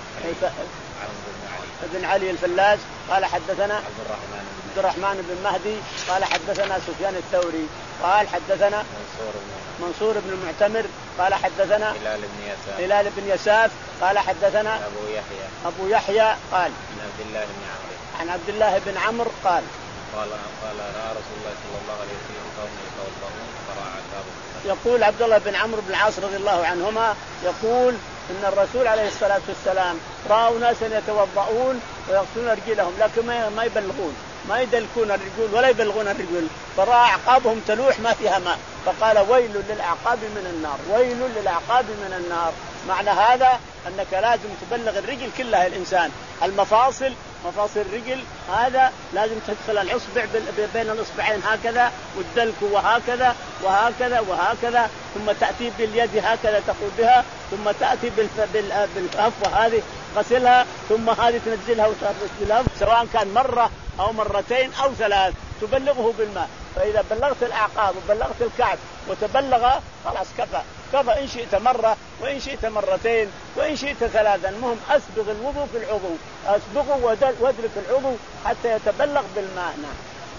بن علي الفلاس قال حدثنا عبد الرحمن عبد الرحمن بن مهدي قال حدثنا سفيان الثوري قال حدثنا منصور بن منصور بن المعتمر قال حدثنا هلال بن يساف هلال بن يساف قال حدثنا أبو يحيى أبو يحيى قال عن عبد الله بن عمرو عن عبد الله بن عمرو قال قال قال رأى رسول الله صلى الله عليه وسلم قوم يتوضؤون فرأى عقابهم. يقول عبد الله بن عمرو بن العاص رضي الله عنهما يقول إن الرسول عليه الصلاة والسلام رأوا ناسا يتوضؤون ويغسلون رجلهم لكن ما يبلغون ما يدلكون الرجول ولا يبلغون الرجل فرأى أعقابهم تلوح ما فيها ماء فقال ويل للأعقاب من النار ويل للأعقاب من النار. معنى هذا أنك لازم تبلغ الرجل كلها الإنسان المفاصل مفاصل الرجل هذا لازم تدخل الأصبع بين الأصبعين هكذا والدلك وهكذا وهكذا وهكذا ثم تأتي باليد هكذا تقول بها ثم تأتي بالكف وهذه غسلها ثم هذه تنزلها وتنزلها سواء كان مرة أو مرتين أو ثلاث تبلغه بالماء. فإذا بلغت الأعقاب وبلغت الكعب وتبلغ خلاص كفى كفى إن شئت مرة وإن شئت مرتين وإن شئت ثلاثا. المهم أسبغ الوضوء في العضو أسبغه وادلك العضو حتى يتبلغ بالماء. نعم.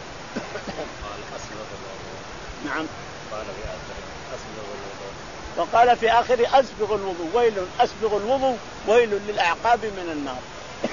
نعم. وقال في آخر أسبغ الوضوء ويل أسبغ الوضوء ويل للأعقاب من النار.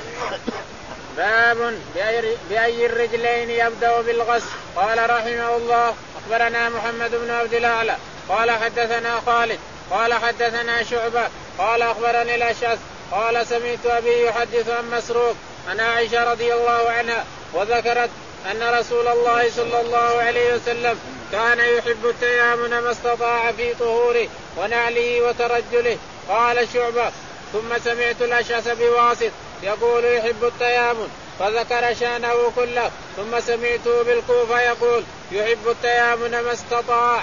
باب بأي الرجلين يبدأ بالغسل. قال رحمه الله أخبرنا محمد بن عبد الأعلى قال حدثنا خالد قال حدثنا شعبة قال أخبرني الأشعث قال سمعت أبي يحدث عن مسروق عن عائشة رضي الله عنها وذكرت أن رسول الله صلى الله عليه وسلم كان يحب التيامن ما استطاع في طهوره ونعله وترجله. قال شعبة ثم سمعت الأشعث بواسط يقول يحب التيامن فذكر شأنه كله ثم سمعته بالكوفة يقول يحب التيامن ما استطاع.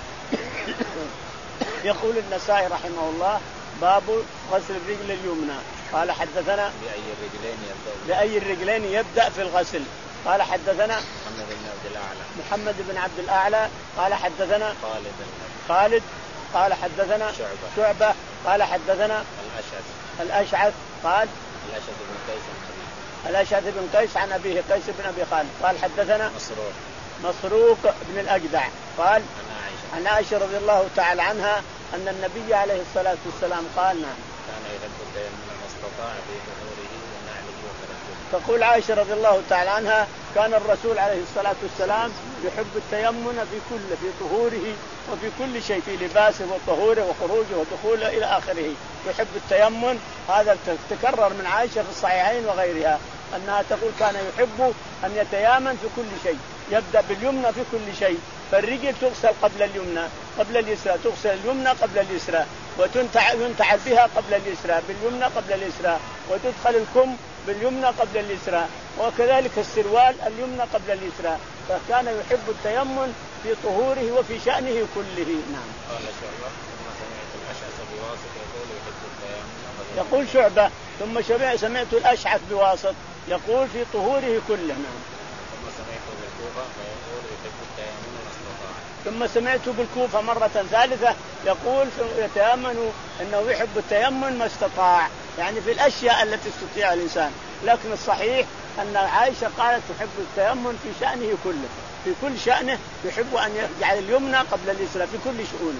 يقول النسائي رحمه الله باب غسل الرجل اليمنى. قال حدثنا بأي الرجلين يبدأ بأي الرجلين يبدأ في الغسل. قال حدثنا محمد بن عبد الأعلى محمد بن عبد الأعلى قال حدثنا خالد خالد قال حدثنا شعبة, شعبة قال حدثنا الأشعث الأشعث قال الأشعث بن قيس الأشعث بن قيس عن أبيه قيس بن أبي خالد قال حدثنا مسروق مسروق بن الأجدع قال عن عائشة عن عائشة رضي الله تعالى عنها أن النبي عليه الصلاة والسلام قال نعم كان يحب التيمم ما استطاع في طهوره ونعله وترجله. تقول عائشة رضي الله تعالى عنها كان الرسول عليه الصلاة والسلام يحب التيمم في كل في طهوره وفي كل شيء في لباسه وطهوره وخروجه ودخوله إلى آخره يحب التيمم. هذا تكرر من عائشة في الصحيحين وغيرها أنها تقول كان يحب أن يتيامن في كل شيء يبدأ باليمنى في كل شيء. فالرجل تغسل قبل اليمنى قبل اليسرى تغسل اليمنى قبل اليسرى وتنتعل بها قبل اليسرى باليمنى قبل اليسرى وتدخل الكم باليمنى قبل اليسرى وكذلك السروال اليمنى قبل اليسرى. فكان يحب التيمم في طهوره وفي شأنه كله. نعم. قال شعبة ثم سمعت الأشعث بواسط يقول يحب التيمم يقول شعبة ثم سمعت الأشعث بواسط يقول في طهوره كله. نعم. ثم سمعت بالكوفة فيقول يحب التيمم ما استطاع. ثم سمعت بالكوفة مرة ثالثة يقول يتيمم أنه يحب التيمم ما استطاع يعني في الأشياء التي استطيع الإنسان. لكن الصحيح أن عائشة قالت تحب التيمم في شأنه كله في كل شأنه يحب أن يجعل اليمنى قبل اليسرى في كل شؤونه.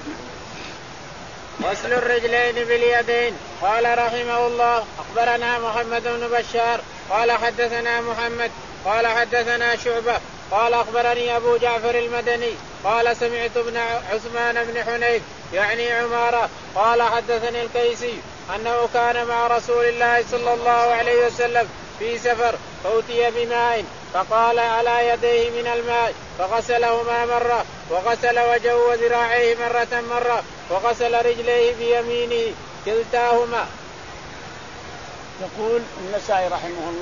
غسل الرجلين باليدين. قال رحمه الله أخبرنا محمد بن بشار قال حدثنا محمد قال حدثنا شعبة قال أخبرني أبو جعفر المدني قال سمعت ابن عثمان بن حنيف يعني عمارة قال حدثني الكيسي أنه كان مع رسول الله صلى الله عليه وسلم في سفر فأتي بماء فقال على يديه من الماء فغسلهما مرة وغسل وجهه وذراعيه مرة مرة وغسل رجليه بيمينه كلتاهما. يقول النسائي رحمه الله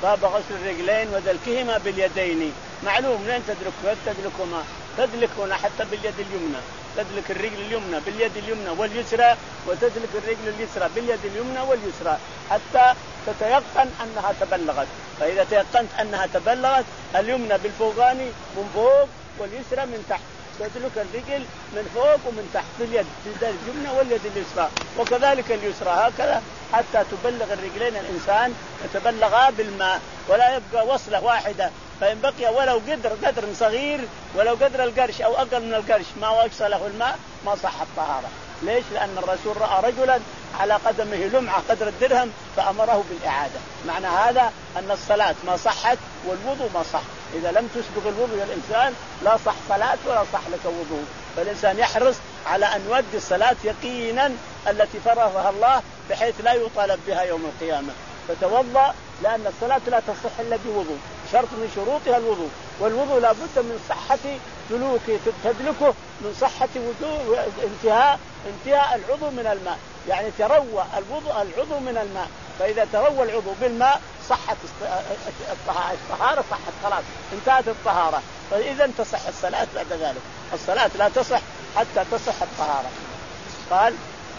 باب غسل الرجلين ودلكهما باليدين. معلوم لين تدلك تدلكهما تدلك هنا حتى باليد اليمنى، تدلك الرجل اليمنى باليد اليمنى واليسرى، وتدلك الرجل اليسرى باليد اليمنى واليسرى حتى تتيقن أنها تبلغت. فإذا تيقنت أنها تبلغت اليمنى بالفوقاني من فوق واليسرى من تحت، تدلك الرجل من فوق ومن تحت باليد اليمنى واليد اليسرى، وكذلك اليسرى هكذا حتى تبلغ الرجلين الإنسان يتبلغا بالماء ولا يبقى وصلة واحدة. فإن بقي ولو قدر قدر صغير ولو قدر القرش أو أقل من القرش ما وصله الماء ما صح الطهارة. ليش؟ لأن الرسول رأى رجلا على قدمه لمعة قدر الدرهم فأمره بالإعادة. معنى هذا أن الصلاة ما صحت والوضوء ما صح. إذا لم تسبق الوضوء الإنسان لا صح صلاة ولا صح لك وضوء. فالإنسان يحرص على أن يؤدي الصلاة يقينا التي فرضها الله بحيث لا يطالب بها يوم القيامة. فتوضأ لأن الصلاة لا تصح إلا بوضوء، شرط من شروطها الوضوء، والوضوء لا بد من صحة سلوكه تدلكه، من صحة وضوء انتهاء انتهاء العضو من الماء، يعني تروى الوضوء العضو من الماء. فإذا تروى العضو بالماء صحت الطهارة، صحت خلاص انتهت الطهارة. فإذا تصح الصلاة بعد ذلك. الصلاة لا تصح حتى تصح الطهارة. قال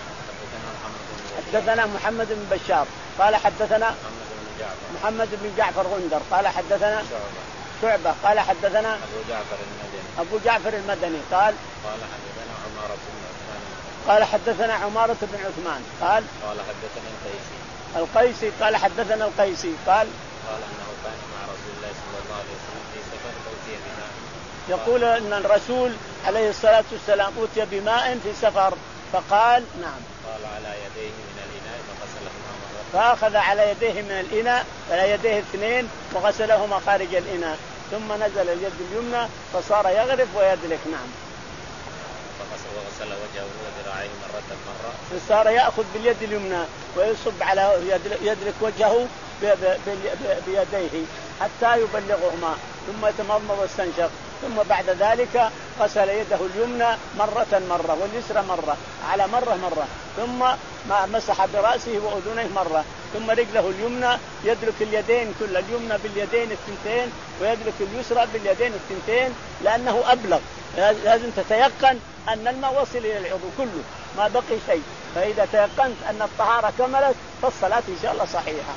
حدثنا محمد بن بشار قال حدثنا محمد بن جعفر غندر قال حدثنا شعبة قال حدثنا أبو جعفر المدني أبو جعفر المدني قال قال حدثنا عمارة بن عثمان قال حدثنا عمارة بن عثمان قال قال حدثنا القيسي القيسي قال حدثنا القيسي قال قال أنه كان مع رسول الله صلى الله عليه وسلم في سفر أوتي بماء. يقول أن الرسول عليه الصلاة والسلام أوتي بماء في سفر فقال نعم قال على يديه من الإناء فغسلهما مرة فأخذ على يديه من الإناء على يديه اثنين وغسلهما خارج الإناء ثم نزل اليد اليمنى فصار يغرف ويدلك. نعم وغسل وجهه وذراعيه مرة مرة فصار يأخذ باليد اليمنى ويصب على يدلك وجهه بيديه حتى يبلغهما ثم يتمضمض واستنشق ثم بعد ذلك غسل يده اليمنى مرة مرة واليسرى مرة على مرة مرة ثم ما مسح برأسه وأذنيه مرة ثم رجله اليمنى يدلك اليدين كل اليمنى باليدين الثنتين ويدلك اليسرى باليدين الثنتين لأنه أبلغ. لازم تتيقن أن الماء وصل إلى العضو كله ما بقي شيء. فإذا تيقنت أن الطهارة كملت فالصلاة إن شاء الله صحيحة.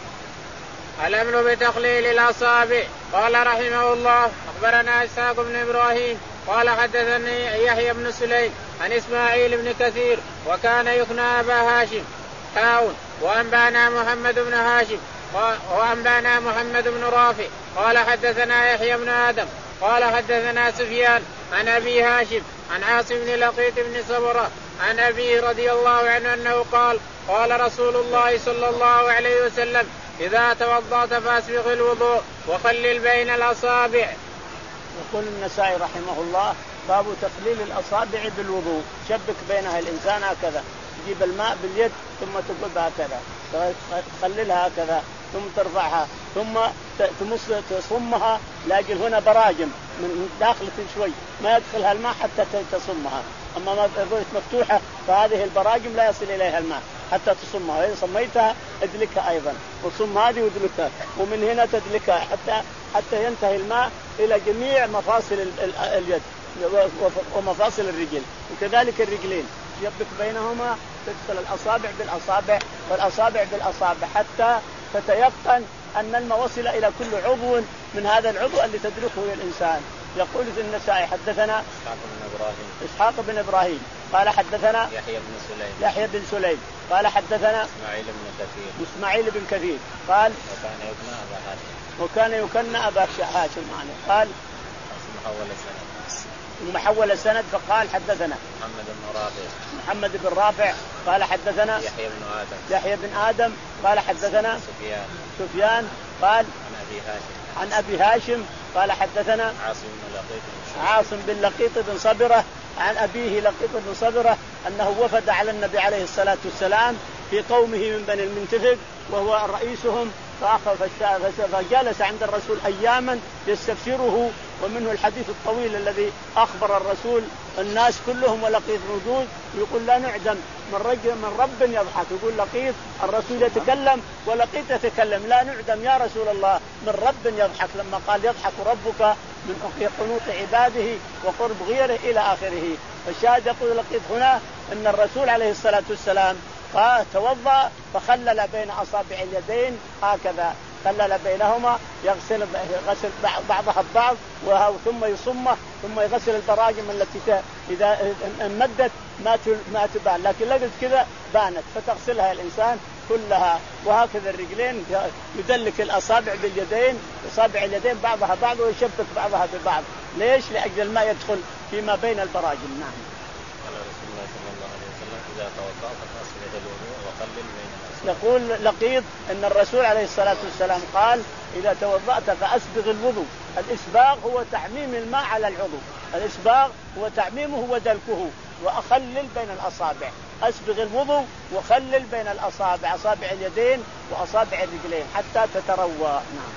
الأمر بتقليل الأصابع. قال رحمه الله أخبرنا إسحاق بن إبراهيم قال حدثني يحيى بن سليم عن إسماعيل بن كثير وكان يكنى أبا هاشم حاون وأنبانا محمد بن هاشم وأنبانا محمد بن رافع قال حدثنا يحيى بن آدم قال حدثنا سفيان عن أبي هاشم عن عاصم بن لقيط بن صبرة عن أبيه رضي الله عنه أنه قال قال رسول الله صلى الله عليه وسلم إذا توضأت فاسبغ الوضوء وخلل بين الأصابع. يقول النسائي رحمه الله باب تقليل الأصابع بالوضوء. شبك بينها الإنسان هكذا تجيب الماء باليد ثم تقلب هكذا تخللها هكذا ثم ترفعها ثم تمص تصمها لاجل هنا براجم من داخل شوي ما يدخلها الماء حتى تصمها. أما ما تقولت مفتوحة فهذه البراجم لا يصل إليها الماء حتى تصمها. وإذا صميتها ادلكها أيضا وصم هذه وادلكها ومن هنا تدلكها حتى حتى ينتهي الماء إلى جميع مفاصل اليد ومفاصل الرجل وكذلك الرجلين يبك بينهما تدخل الأصابع بالأصابع والأصابع بالأصابع حتى تتيقن أن الماء وصل إلى كل عضو من هذا العضو اللي تدركه الإنسان. يقول في النسائي حدثنا إسحاق بن إبراهيم إسحاق بن إبراهيم قال حدثنا يحيى بن سليم يحيى بن سليم قال حدثنا إسماعيل بن كثير إسماعيل بن كثير قال وكان يكنى أبا هاشم وكان يكنى أبا هاشم معنا قال محول السند ثم حول السند فقال حدثنا محمد بن رافع محمد بن رافع قال حدثنا يحيى بن آدم يحيى بن آدم قال حدثنا سفيان سفيان قال عن أبي هاشم عن أبي هاشم قال حدثنا عاصم بن لقيط عاصم بن لقيط بن صبرة عن أبيه لقيط بن صبرة أنه وفد على النبي عليه الصلاة والسلام في قومه من بني المنتفق وهو رئيسهم فجلس عند الرسول أياما يستفسره ومنه الحديث الطويل الذي أخبر الرسول الناس كلهم ولقيط موجود يقول لا نعدم من رجل من رب يضحك. يقول لقيط الرسول يتكلم ولقيط يتكلم لا نعدم يا رسول الله من رب يضحك، لما قال يضحك ربك من قنوط عباده وقرب غيره إلى آخره. فالشاهد يقول لقيط هنا أن الرسول عليه الصلاة والسلام قال توضأ فخلل بين أصابع اليدين هكذا، خلل بينهما يغسل غسل بعضها ببعض ثم يصمه ثم يغسل البراجم التي إذا مدت ما ما تبان، لكن لقيت كذا بانت فتغسلها الإنسان كلها. وهكذا الرجلين يدلك الأصابع باليدين، أصابع اليدين بعضها بعض ويشبك بعضها ببعض. ليش؟ لأجل الماء يدخل فيما بين البراجم. نعم. قال رسول الله صلى الله عليه وسلم إذا توضأ فأسبغ الوضوء وقلل بين الأصابع. يقول لقيط ان الرسول عليه الصلاة والسلام قال إذا توضأت فأسبغ الوضوء. الإسباغ هو تعميم الماء على العضو، الإسباغ هو تعميمه ودلكه، وأخلل بين الأصابع. أسبغ الوضوء وخلل بين الأصابع، أصابع اليدين وأصابع الرجلين حتى تتروى. نعم.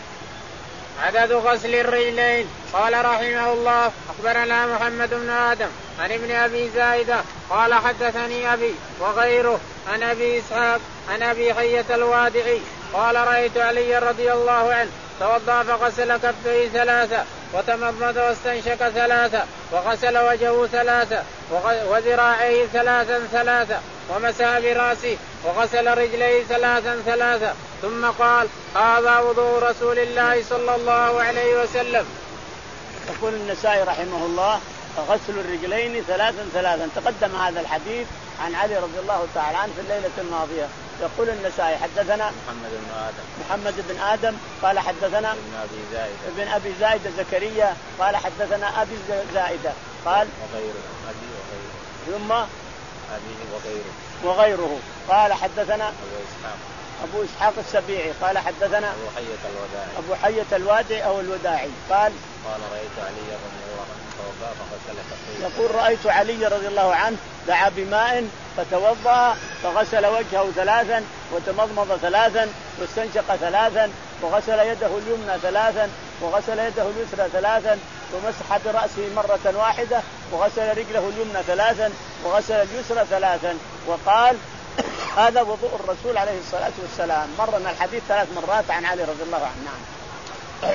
عدد غسل الرجلين. قال رحمه الله أخبرنا محمد بن آدم عن ابن أبي زايدة قال حدثني أبي وغيره عن أبي إسحاق عن أبي حية الوادعي قال رأيت علي رضي الله عنه توضأ فغسل كفيه ثلاثة وتمضمض واستنشق ثلاثة وغسل وجهه ثلاثة وذراعيه ثلاثا ثلاثة ومسح برأسه وغسل رجليه ثلاثا ثلاثة ثم قال هذا وضوء رسول الله صلى الله عليه وسلم. يقول النسائي رحمه الله غسل الرجلين ثلاثا ثلاثا. تقدم هذا الحديث عن علي رضي الله تعالى عنه في الليلة الماضية. يقول النسائي حدثنا محمد بن آدم محمد بن آدم قال حدثنا ابن أبي زايدة ابن أبي زايدة زكريا قال حدثنا أبي زايدة قال وغيره أبي وغيره ثم أبي وغيره وغيره قال حدثنا أبو إسحاق أبو إسحاق السبيعي قال حدثنا أبو حية الوداعي أبو حية الوادعي أو الوداعي قال قال رأيت علي رضي الله عنه توضأ فغسل كفيه. يقول رأيت علي رضي الله عنه دعا بماء فتوضأ فغسل وجهه ثلاثا وتمضمض ثلاثا واستنشق ثلاثا وغسل يده اليمنى ثلاثا وغسل يده اليسرى ثلاثا ومسح برأسه مرة واحدة وغسل رجله اليمنى ثلاثا وغسل اليسرى ثلاثا وقال هذا وضوء الرسول عليه الصلاة والسلام. مرنا الحديث ثلاث مرات عن علي رضي الله عنه. نعم.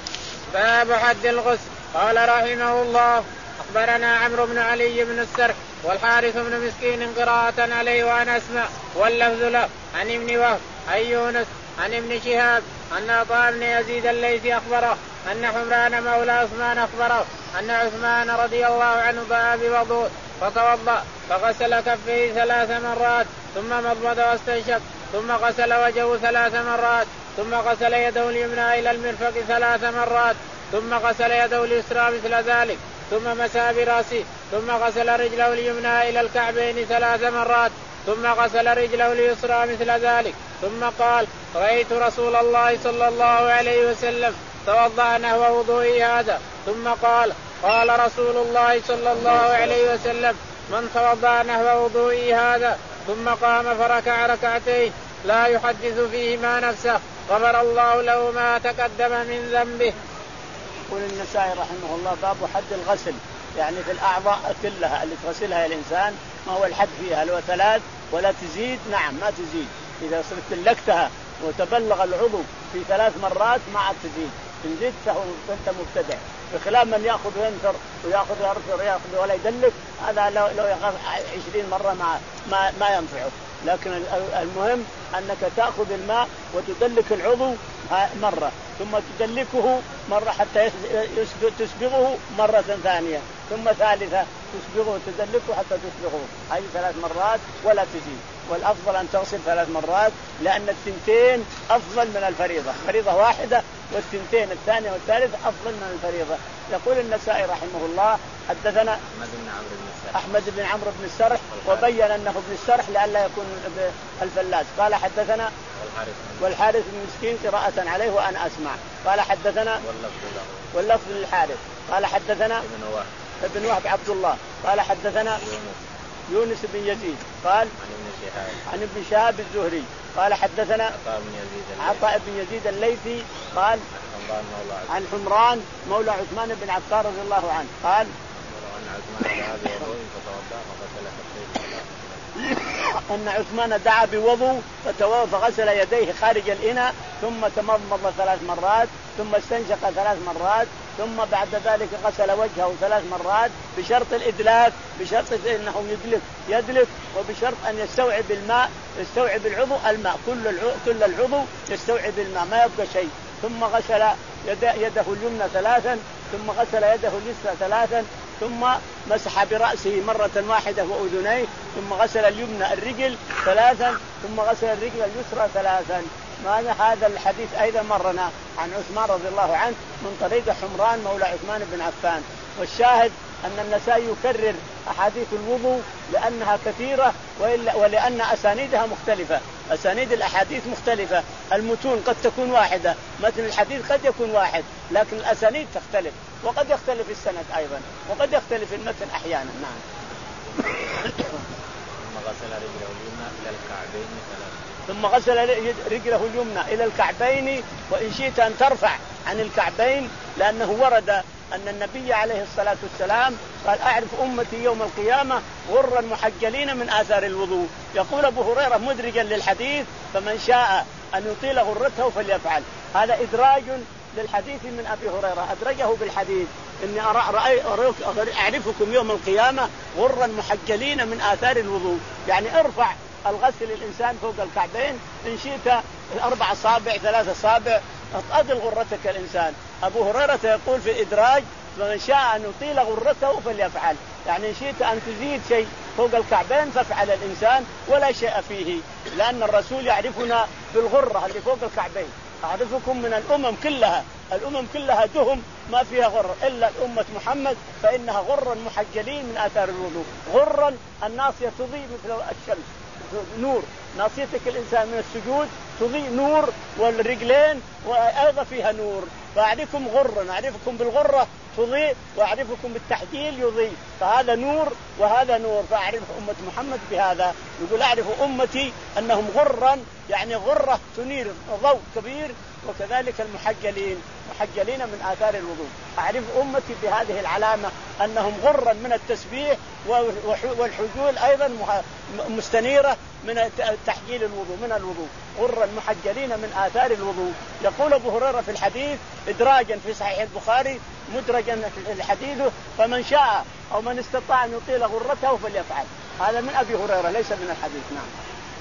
باب حد الغسل. قال رحمه الله أخبرنا عمرو بن علي بن السرح والحارث بن مسكين قراءة عليه وأنا أسمع واللفظ له عن ابن وهب عن يونس عن ابن شهاب أن عطاء بن يزيد الليثي أخبره أن حمران مولى عثمان أخبره أن عثمان رضي الله عنه باء بوضوء فتوضأ فغسل كفيه ثلاث مرات ثم مضمض واستنشق ثم غسل وجهه ثلاث مرات ثم غسل يده اليمنى إلى المرفق ثلاث مرات ثم غسل يده اليسرى مثل ذلك ثم مسح برأسه ثم غسل رجله اليمنى إلى الكعبين ثلاث مرات ثم غسل رجله اليسرى مثل ذلك ثم قال رأيت رسول الله صلى الله عليه وسلم توضأ نحو وضوئي هذا ثم قال قال رسول الله صلى الله عليه وسلم من توضأ نحو وضوئي هذا ثم قام فركع ركعتين لا يحدث فيهما نفسه غفر الله له ما تقدم من ذنبه. يقول النسائي رحمه الله باب حد الغسل، يعني في الأعضاء كلها اللي تغسلها الإنسان ما هو الحد فيها؟ لو ثلاث ولا تزيد؟ نعم ما تزيد. إذا صرت دلكتها وتبلغ العضو في ثلاث مرات ما عاد تزيد، إن زدت فأنت مبتدع، بخلاف من يأخذ وينثر ويأخذ ويرفع ويأخذ ولا يدلك، هذا لو لو يأخذ عشرين مرة ما ما ما ينفعه. لكن المهم أنك تأخذ الماء وتدلك العضو مرة ثم تدلكه مرة حتى تسبغه مرة ثانية ثم ثالثة تسبغه تدلكه حتى تسبغه، هذه ثلاث مرات ولا تزيد. والأفضل أن تغسل ثلاث مرات لأن الثنتين أفضل من الفريضة، فريضة واحدة والثنتين الثانية والثالث أفضل من الفريضة. يقول النسائي رحمه الله حدثنا أحمد بن عمرو بن السرح وبين أنه ابن السرح لئلا يكون الفلاس. قال حدثنا والحارث بن مسكين قراءة عليه وأنا أسمع. قال حدثنا واللفظ للحارث قال حدثنا ابن وهب عبد الله قال حدثنا يونس بن يزيد قال عن ابن شهاب الزهري قال حدثنا عطاء بن يزيد الليثي قال عن حمران مولى عثمان بن عفان رضي الله عنه قال هذا وضوء فتوضأ وغسل كفيه. أن عثمان دعا بوضوء فغسل يديه خارج الإناء ثم تمضمض ثلاث مرات ثم استنشق ثلاث مرات ثم بعد ذلك غسل وجهه ثلاث مرات بشرط الإدلاك، بشرط أنه يدلك يدلك وبشرط أن يستوعب الماء، يستوعب العضو الماء، كل العضو, كل العضو يستوعب الماء ما يبقى شيء. ثم غسل يده اليمنى ثلاثا ثم غسل يده اليسرى ثلاثا ثم مسح برأسه مرة واحدة وأذنيه ثم غسل اليمنى الرجل ثلاثا ثم غسل الرجل اليسرى ثلاثا. ماذا هذا الحديث أيضا مرنا عن عثمان رضي الله عنه من طريق حمران مولى عثمان بن عفان. والشاهد أن النسائي يكرر أحاديث الوضوء لأنها كثيرة ولأن أسانيدها مختلفة، أسانيد الأحاديث مختلفة، المتون قد تكون واحدة، متن الحديث قد يكون واحد لكن الأسانيد تختلف، وقد يختلف السند أيضا وقد يختلف المتن أحيانا. نعم. ثم غسل رجله اليمنى إلى الكعبين ثلاثة. ثم غسل رجله اليمنى إلى الكعبين، وإن شئت أن ترفع عن الكعبين لأنه ورد أن النبي عليه الصلاة والسلام قال أعرف أمتي يوم القيامة غرا محجلين من آثار الوضوء. يقول أبو هريرة مدرجا للحديث فمن شاء أن يطيل غرته فليفعل. هذا إدراج للحديث من أبي هريرة أدرجه بالحديث إني أرى أعرفكم يوم القيامة غرا محجلين من آثار الوضوء، يعني ارفع الغسل الإنسان فوق الكعبين إن شئت أربع أصابع ثلاث أصابع أطأل غرتك الإنسان. أبو هريرة يقول في الإدراج فمن شاء أن يطيل غرته فليفعل، يعني إن شئت أن تزيد شيء فوق الكعبين فافعل الإنسان ولا شيء فيه، لأن الرسول يعرفنا بالغرة اللي فوق الكعبين. أعرفكم من الأمم كلها، الأمم كلها دهم ما فيها غر إلا الأمة محمد فإنها غرا محجلين من آثار الوضوء. غرا الناصية تضيء مثل الشمس نور، ناصيتك الإنسان من السجود تضيء نور والرجلين وأيضا فيها نور. فأعرفكم غرا، أعرفكم بالغرة تضيء وأعرفكم بالتحجيل يضيء، فهذا نور وهذا نور. فأعرف أمة محمد بهذا، يقول أعرف أمتي أنهم غرا يعني غرة تنير ضوء كبير، وكذلك المحجلين محجلين من آثار الوضوء. أعرف أمتي بهذه العلامة أنهم غرا من التسبيح والحجول أيضا مستنيرة من تحجيل الوضوء من الوضوء، غرا محجلين من آثار الوضوء. يقول أبو هريرة في الحديث إدراجا في صحيح البخاري مدرجا في الحديث فمن شاء أو من استطاع أن يطيل غرته فليفعل. هذا من أبي هريرة ليس من الحديث. نعم.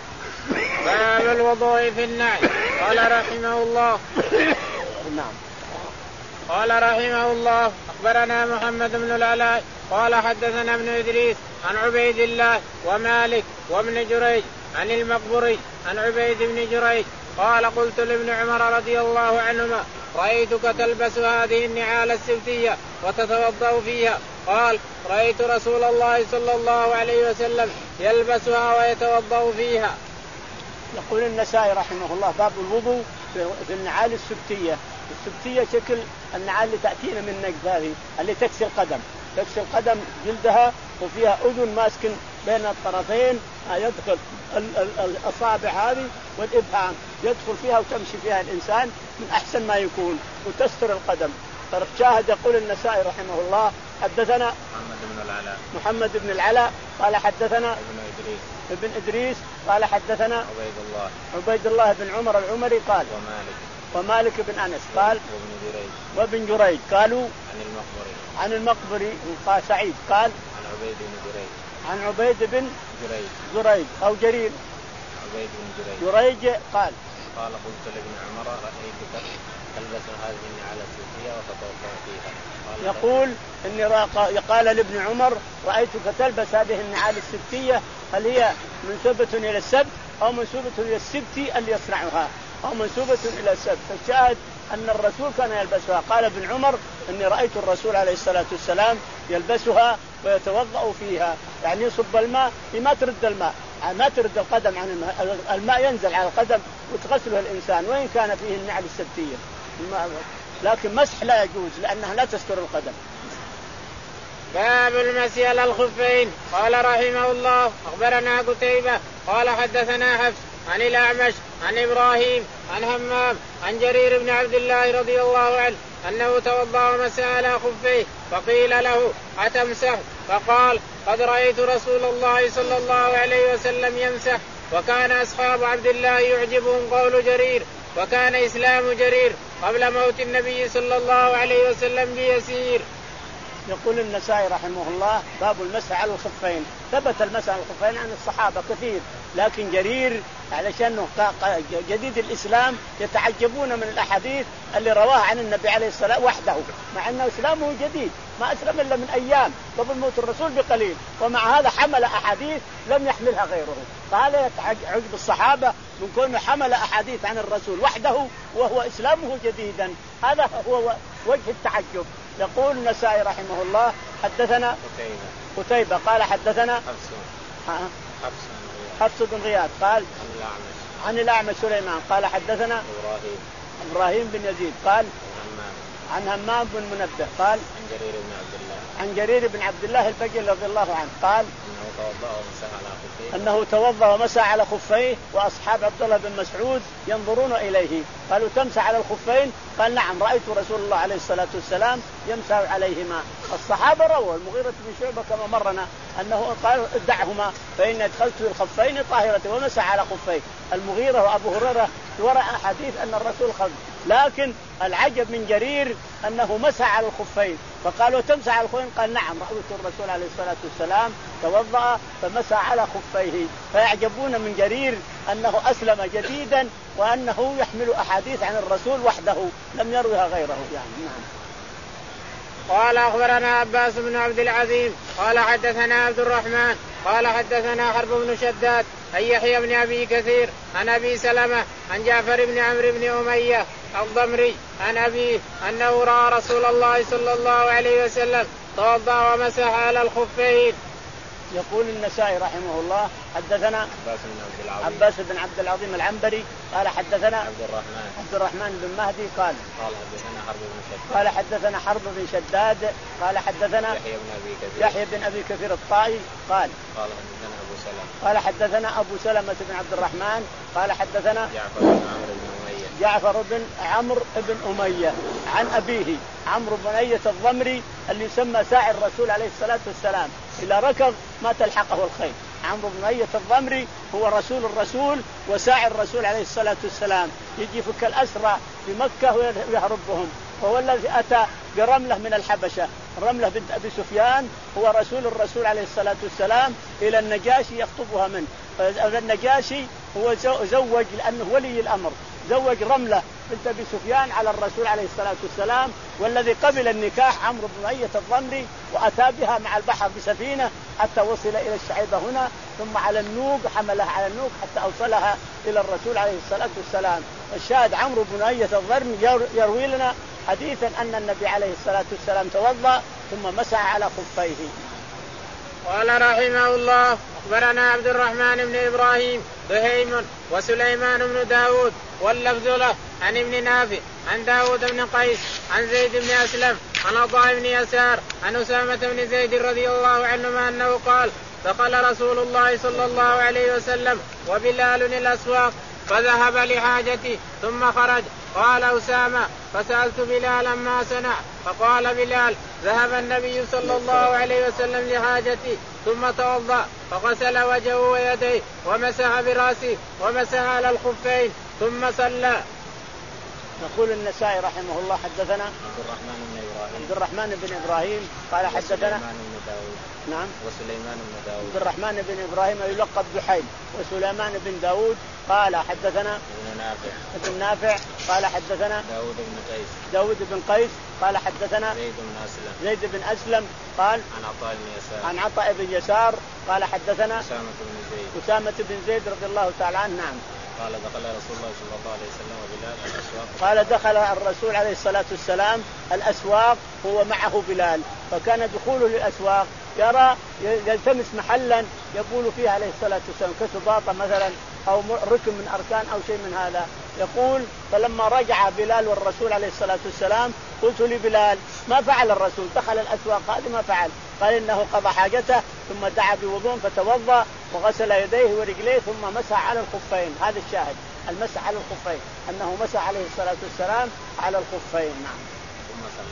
باب الوضوء في النعل. قال رحمه الله نعم. قال رحمه الله أخبرنا محمد بن العلاء قال حدثنا ابن إدريس عن عبيد الله ومالك وابن جريج عن المقبري عن عبيد بن جريج قال قلت لابن عمر رضي الله عنهما رأيتك تلبس هذه النعال السبتية وتتوضأ فيها. قال رأيت رسول الله صلى الله عليه وسلم يلبسها ويتوضأ فيها. يقول النسائي رحمه الله باب الوضوء في النعال السبتية. السبتية شكل النعال اللي تأتينا من نجد هذه اللي تكسي القدم، تكسي القدم جلدها وفيها أذن ماسك بين الطرفين يدخل الأصابع هذه والإبهام يدخل فيها وتمشي فيها الإنسان من أحسن ما يكون وتستر القدم. شاهد يقول النسائي رحمه الله حدثنا محمد بن العلاء محمد بن العلاء قال حدثنا ابن إدريس ابن إدريس قال حدثنا عبيد الله عبيد الله بن عمر العمري قال ومالك ومالك بن أنس قال وابن جريج وابن جريج قالوا عن المقبري عن المقبري قال سعيد قال عن عبيد بن جريج عن عبيد بن جريج جريج أو جرير عبيد بن جريج جريج قال قال قلت لابن عمر رأيتك تلبس هذه النعال السبتية وتتوضأ فيها. يقول إني قال لابن عمر رأيتك تلبس هذه النعال السبتية، هل هي منسوبة إلى السبت أو منسوبة إلى السبت اللي يصنعها أو منسوبة إلى السبت؟ فالشاهد أن الرسول كان يلبسها. قال ابن عمر إني رأيت الرسول عليه الصلاة والسلام يلبسها ويتوضأ فيها، يعني يصب الماء ما ترد الماء ما ترد القدم عن الماء، الماء ينزل على القدم وتغسله الإنسان وإن كان فيه النعل السبتية، لكن مسح لا يجوز لأنها لا تستر القدم. باب المسي على الخفين. قال رحمه الله أخبرنا قتيبة قال حدثنا حفص عن الأعمش عن إبراهيم عن همام عن جرير بن عبد الله رضي الله عنه أنه توضأ ومسى على خفيه فقيل له أتمسح؟ فقال قد رأيت رسول الله صلى الله عليه وسلم يمسح وكان أصحاب عبد الله يعجبهم قول جرير وكان إسلام جرير قبل موت النبي صلى الله عليه وسلم بيسير. يقول النسائي رحمه الله باب المسح على الخفين. ثبت المسح على الخفين عن الصحابة كثير لكن جرير علشانه جديد الإسلام يتعجبون من الأحاديث اللي رواها عن النبي عليه الصلاة وحده مع أنه إسلامه جديد ما أسلم إلا من أيام قبل موت الرسول بقليل ومع هذا حمل أحاديث لم يحملها غيره. فهذا يتعجب الصحابة من كونه حمل أحاديث عن الرسول وحده وهو إسلامه جديدا. هذا هو وجه التعجب. يقول النسائي رحمه الله حدثنا قتيبة قال حدثنا حفص حفص بن غياث قال عن الأعمش سليمان قال حدثنا إبراهيم إبراهيم بن يزيد قال عن همام بن منبه قال عن جرير بن عبد الله عن جرير بن عبد الله البجلي رضي الله عنه قال أنه أنه توضأ ومسح على خفيه توضأ ومسح على خفيه وأصحاب عبد الله بن مسعود ينظرون إليه قالوا تمسح على الخفين قال نعم رأيت رسول الله عليه الصلاة والسلام يمسح عليهما. الصحابة رووا المغيرة بن شعبة كما مرنا أنه قال دعهما فإن أدخلت الخفين طاهرة ومسح على خفيه. المغيرة وأبو هريرة وراء حديث أن الرسول خف لكن العجب من جرير أنه مسح على الخفين فقالوا تمسح على الخفين قال نعم رأيت الرسول عليه الصلاة والسلام توضأ فمسح على خفيه. فيعجبون من جرير أنه أسلم جديدا وأنه يحمل أحاديث عن الرسول وحده لم يروها غيره يعني. نعم. قال أخبرنا عباس بن عبد العزيز قال حدثنا عبد الرحمن قال حدثنا حرب بن شداد عن يحيى بن أبي كثير عن أبي سلمة عن جعفر بن عمرو بن أمية الضمري عن أبيه أنه رأى رسول الله صلى الله عليه وسلم توضأ ومسح على الخفين. يقول النسائي رحمه الله حدثنا عباس بن عبد العظيم عباس بن عبد العظيم العنبري قال حدثنا عبد الرحمن عبد الرحمن بن مهدي قال قال حدثنا حرب بن شداد قال حدثنا حرب بن شداد قال حدثنا يحيى بن أبي كثير يحيى بن أبي كثير الطائي قال قال حدثنا أبو سلمة قال حدثنا أبو سلمة بن عبد الرحمن قال حدثنا جعفر بن عمرو بن أمية جعفر بن عمرو بن أمية عن أبيه عمرو بن أمية الضمري اللي يسمى ساعي الرسول عليه الصلاة والسلام إذا ركض ما تلحقه الخيل. عمرو بن أمية الضمري هو رسول الرسول وساعي الرسول عليه الصلاة والسلام يجي فك الأسرى في مكة ويهرب بهم وهو الذي أتى برملة من الحبشة. رملة بنت أبي سفيان هو رسول الرسول عليه الصلاة والسلام إلى النجاشي يخطبها منه. النجاشي هو زوج لأنه ولي الأمر زوج رملة بنت أبي سفيان على الرسول عليه الصلاة والسلام والذي قبل النكاح عمرو بن أمية الضمري وأتى بها مع البحر بسفينة حتى وصل إلى الشعيبة هنا ثم على النوق حملها على النوق حتى أوصلها إلى الرسول عليه الصلاة والسلام. الشاهد عمرو بن أمية الضمري يروي لنا حديثا أن النبي عليه الصلاة والسلام توضأ ثم مسح على خفيه. قال رحمه الله أخبرنا عبد الرحمن بن إبراهيم بهيم وسليمان بن داود واللفظ له عن ابن نافع عن داود بن قيس عن زيد بن أسلم عن عطاء بن يسار عن أسامة بن زيد رضي الله عنهما أنه قال دخل رسول الله صلى الله عليه وسلم وبلال الأسواق فذهب لحاجته ثم خرج. قال أسامة فسألت بلالا ما صنع فقال بلال ذهب النبي صلى الله عليه وسلم لحاجته ثم توضأ فغسل وجهه ويديه ومسح برأسه ومسح على الخفين ثم صلى. يقول النسائي رحمه الله حدثنا عبد الرحمن بن إبراهيم عبد الرحمن بن إبراهيم قال حدثنا نعم وسليمان بن داود عبد الرحمن بن إبراهيم يلقب دحيم وسليمان بن داود قال حدثنا ابن نافع ابن نافع قال حدثنا داود بن قيس داود بن قيس قال حدثنا زيد بن أسلم زيد بن أسلم قال عن عطاء بن يسار عن عطاء بن يسار قال حدثنا أسامة بن زيد أسامة بن زيد رضي الله تعالى عنه. نعم. قال دخل رسول الله صلى الله عليه وسلم وبلال الأسواق قال دخل الرسول عليه الصلاة والسلام الأسواق هو معه بلال فكان دخوله للأسواق يرى يلتمس محلا يقول فيه عليه الصلاة والسلام كسباطة مثلا أو ركن من أركان أو شيء من هذا. يقول فلما رجع بلال والرسول عليه الصلاة والسلام قلت لبلال ما فعل الرسول دخل الأسواق هذه ما فعل؟ قال إنه قضى حاجته ثم دعا بوضوء فتوضأ وغسل يديه ورجليه ثم مسح على الخفين. هذا الشاهد المسح على الخفين أنه مسح عليه الصلاة والسلام على الخفين. نعم. ثم صلى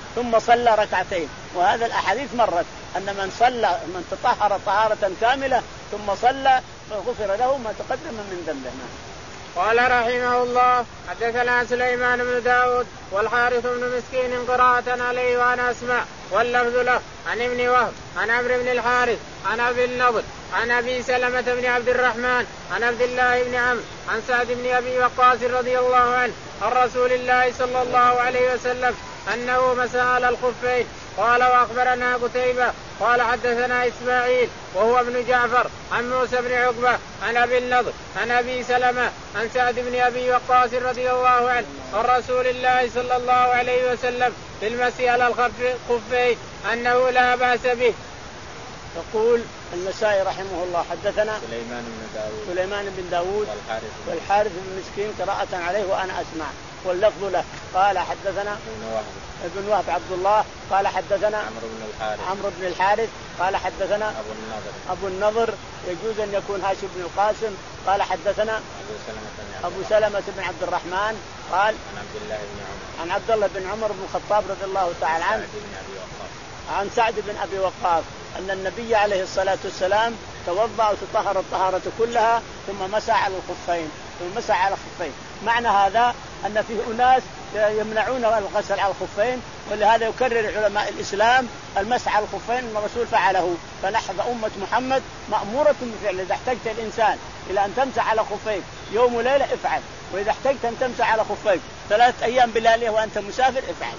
ثم صلى ركعتين. وهذا الأحاديث مرت أن من صلى من تطهر طهارة كاملة ثم صلى غفر له ما تقدم من ذنبه. قال رحمه الله حدثنا سليمان بن داود والحارث بن مسكين قراءة عليه وأنا أسمع واللفظ له عن ابن وهب عن عمرو بن الحارث عن أبي النضر عن أبي سلمة بن عبد الرحمن عن عبد الله بن عمرو عن سعد بن أبي وقاص رضي الله عنه عن رسول الله صلى الله عليه وسلم أنه مسح على الخفين. قال وأخبرنا قتيبة قال حدثنا إسماعيل وهو ابن جعفر عن موسى بن عقبة عن أبي النضر عن أبي سلمة عن سعد بن أبي وقاص رضي الله عنه عن رسول الله صلى الله عليه وسلم في المسح على الخفين أنه لا بأس به. يقول النسائي رحمه الله حدثنا سليمان بن داود سليمان بن داود والحارث, والحارث بن مسكين قراءة عليه وأنا أسمع واللفظ له. قال حدثنا ابن وهب ابن وهب عبد الله قال حدثنا عمرو بن الحارث عمرو بن الحارث قال حدثنا أبو النضر أبو النضر يجوز أن يكون هاشم بن القاسم قال حدثنا أبو سلمة أبو سلمة بن عبد الرحمن قال عن عبد الله بن عمر عن عبد الله بن عمر بن الخطاب رضي الله تعالى عنه عن سعد بن أبي وقاص أن النبي عليه الصلاة والسلام توضأ وتطهر الطهارة كلها ثم مسح على الخفين ثم مسح على الخفين. معنى هذا أن فيه أناس يمنعون الغسل على الخفين، ولهذا يكرر علماء الإسلام المسح على الخفين أن الرسول فعله. فنحن أمة محمد مأمورة بفعله. إذا احتجت الإنسان إلى أن تمسح على خفين يوم وليلة افعل، وإذا احتجت أن تمسح على خفين ثلاث أيام بلياليها وأنت مسافر افعل.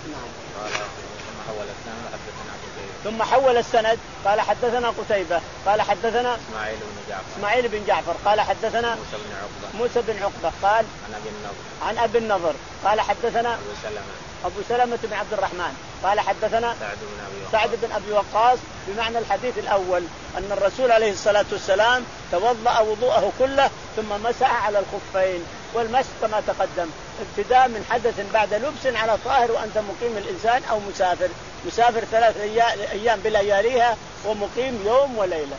ثم حول السند قال حدثنا قتيبة قال حدثنا إسماعيل بن جعفر إسماعيل بن جعفر قال حدثنا موسى بن عقبة موسى بن عقبة قال عن أبي النضر عن أبي النضر قال حدثنا أبو سلمة أبو سلمة بن عبد الرحمن قال حدثنا سعد بن أبي وقاص سعد بن أبي وقاص بمعنى الحديث الأول أن الرسول عليه الصلاة والسلام توضأ وضوءه كله ثم مسح على الخفين. والمسح كما تقدم ابتداء من حدث بعد لبس على طاهر وأنت مقيم الإنسان أو مسافر مسافر ثلاث أيام بلياليها ومقيم يوم وليلة.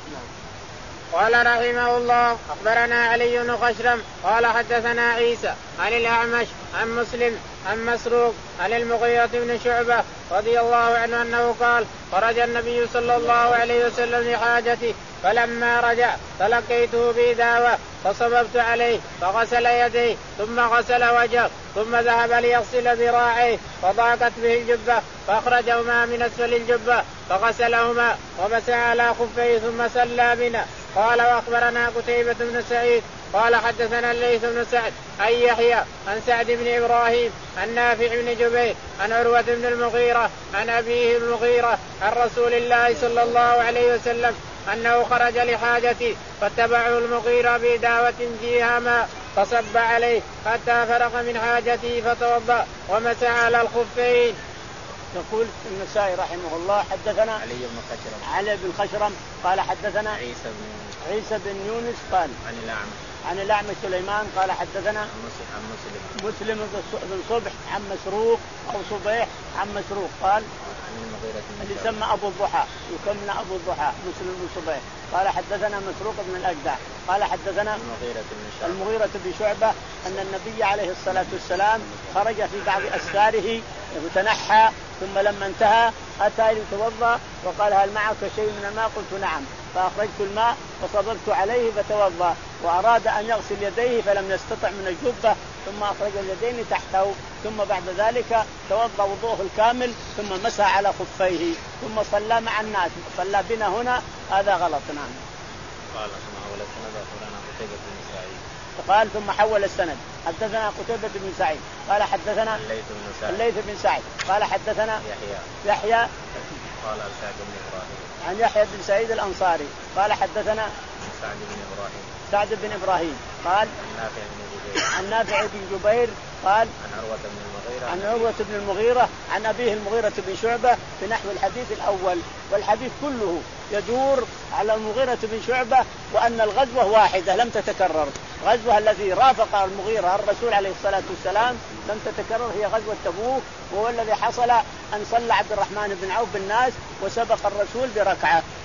قال رحمه الله أخبرنا علي بن خشرم قال حدثنا عيسى عن الأعمش عن مسلم عن مسروق عن المغيرة بن شعبة رضي الله عنه أنه قال خرج النبي صلى الله عليه وسلم لحاجته فلما رجع تلقيته بداوة فصببت عليه فغسل يديه ثم غسل وجهه ثم ذهب ليغسل ذراعيه فضاقت به الجبة فأخرجهما من أسفل الجبة فغسلهما ومسح على خفيه ثم صلى بنا. قال وأخبرنا قتيبة بن سعيد قال حدثنا الليث بن سعد عن يحيى عن سعد بن إبراهيم عن نافع بن جبير عن عروة بن المغيرة عن أبيه المغيرة عن رسول الله صلى الله عليه وسلم أنه خرج لحاجته فاتبعه المغيرة بدعوة فيها ماء فصب عليه حتى فرغ من حاجته فتوضأ ومسح على الخفين. يقول النسائي رحمه الله حدثنا علي بن خشرم علي بن خشرم قال حدثنا عيسى بن عيسى بن يونس قال عن الأعمش عن الأعمش سليمان قال حدثنا عن مسلم مسلم بن صبح عن مسروق أو صبيح عن مسروق قال عن المغيرة اللي سمى أبو الضحى يكمل أبو الضحى مسلم بن صبيح قال حدثنا مسروق بن الأجدع قال حدثنا المغيرة بن شعبة المغيرة بن شعبة أن النبي عليه الصلاة والسلام خرج في بعض أسفاره يتنحى ثم لما انتهى أتى ليتوضأ وقال هل معك شيء من الماء؟ قلت نعم، فأخرجت الماء وصببت عليه فتوضأ، وأراد أن يغسل يديه فلم يستطع من الجبة ثم أخرج اليدين تحته، ثم بعد ذلك توضأ وضوءه الكامل ثم مسح على خفيه ثم صلى مع الناس. صلى بنا هنا هذا غلط. نعم. قال ثم حول السند أخبرنا قتيبة بن سعيد قال ثم حول السند حدثنا قتيبة بن سعيد قال حدثنا الليث بن سعد الليث بن سعد قال حدثنا يحيى يحيى قال سعد بن إبراهيم عن يحيى بن سعيد الأنصاري قال حدثنا سعد بن إبراهيم سعد بن إبراهيم قال عن نافع بن جبير عن نافع بن جبير قال عن عروة بن المغيرة عن عروة بن المغيرة عن أبيه المغيرة بن شعبة بنحو الحديث الأول، والحديث كله يدور على المغيرة بن شعبة وأن الغزوة واحدة لم تتكرر. غزوة الذي رافق المغيرة الرسول عليه الصلاة والسلام لم تتكرر هي غزوة تبوك، وهو الذي حصل أن صلى عبد الرحمن بن عوف بالناس وسبق الرسول بركعة،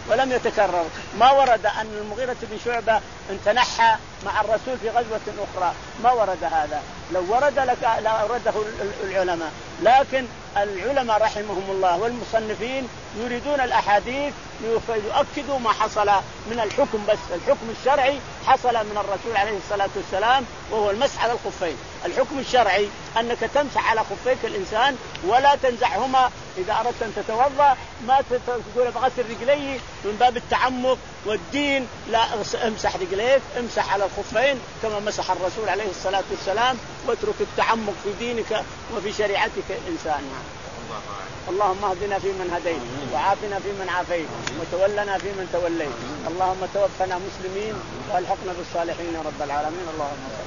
ولم يتكرر. ما ورد أن المغيرة بن شعبة تنحى مع الرسول في غزوة أخرى، ما ورد هذا. لو ورد لك لأورده العلماء، لكن العلماء رحمهم الله والمصنفين يريدون الأحاديث ليؤكدوا ما حصل من الحكم، بس الحكم الشرعي حصل من الرسول عليه الصلاة والسلام وهو المسح على الخفين. الحكم الشرعي أنك تمسح على خفيك الإنسان ولا تنزعهما إذا أردت أن تتوضأ، ما تقول بغسل رجليه من باب التعمق والدين، لا، امسح رجليك، امسح على الخفين كما مسح الرسول عليه الصلاة والسلام، واترك التعمق في دينك وفي شريعتك الإنسان. اللهم اهدنا فيمن هديت، وعافنا فيمن عافيت، وتولنا فيمن توليت. اللهم توفنا مسلمين والحقنا بالصالحين يا رب العالمين. اللهم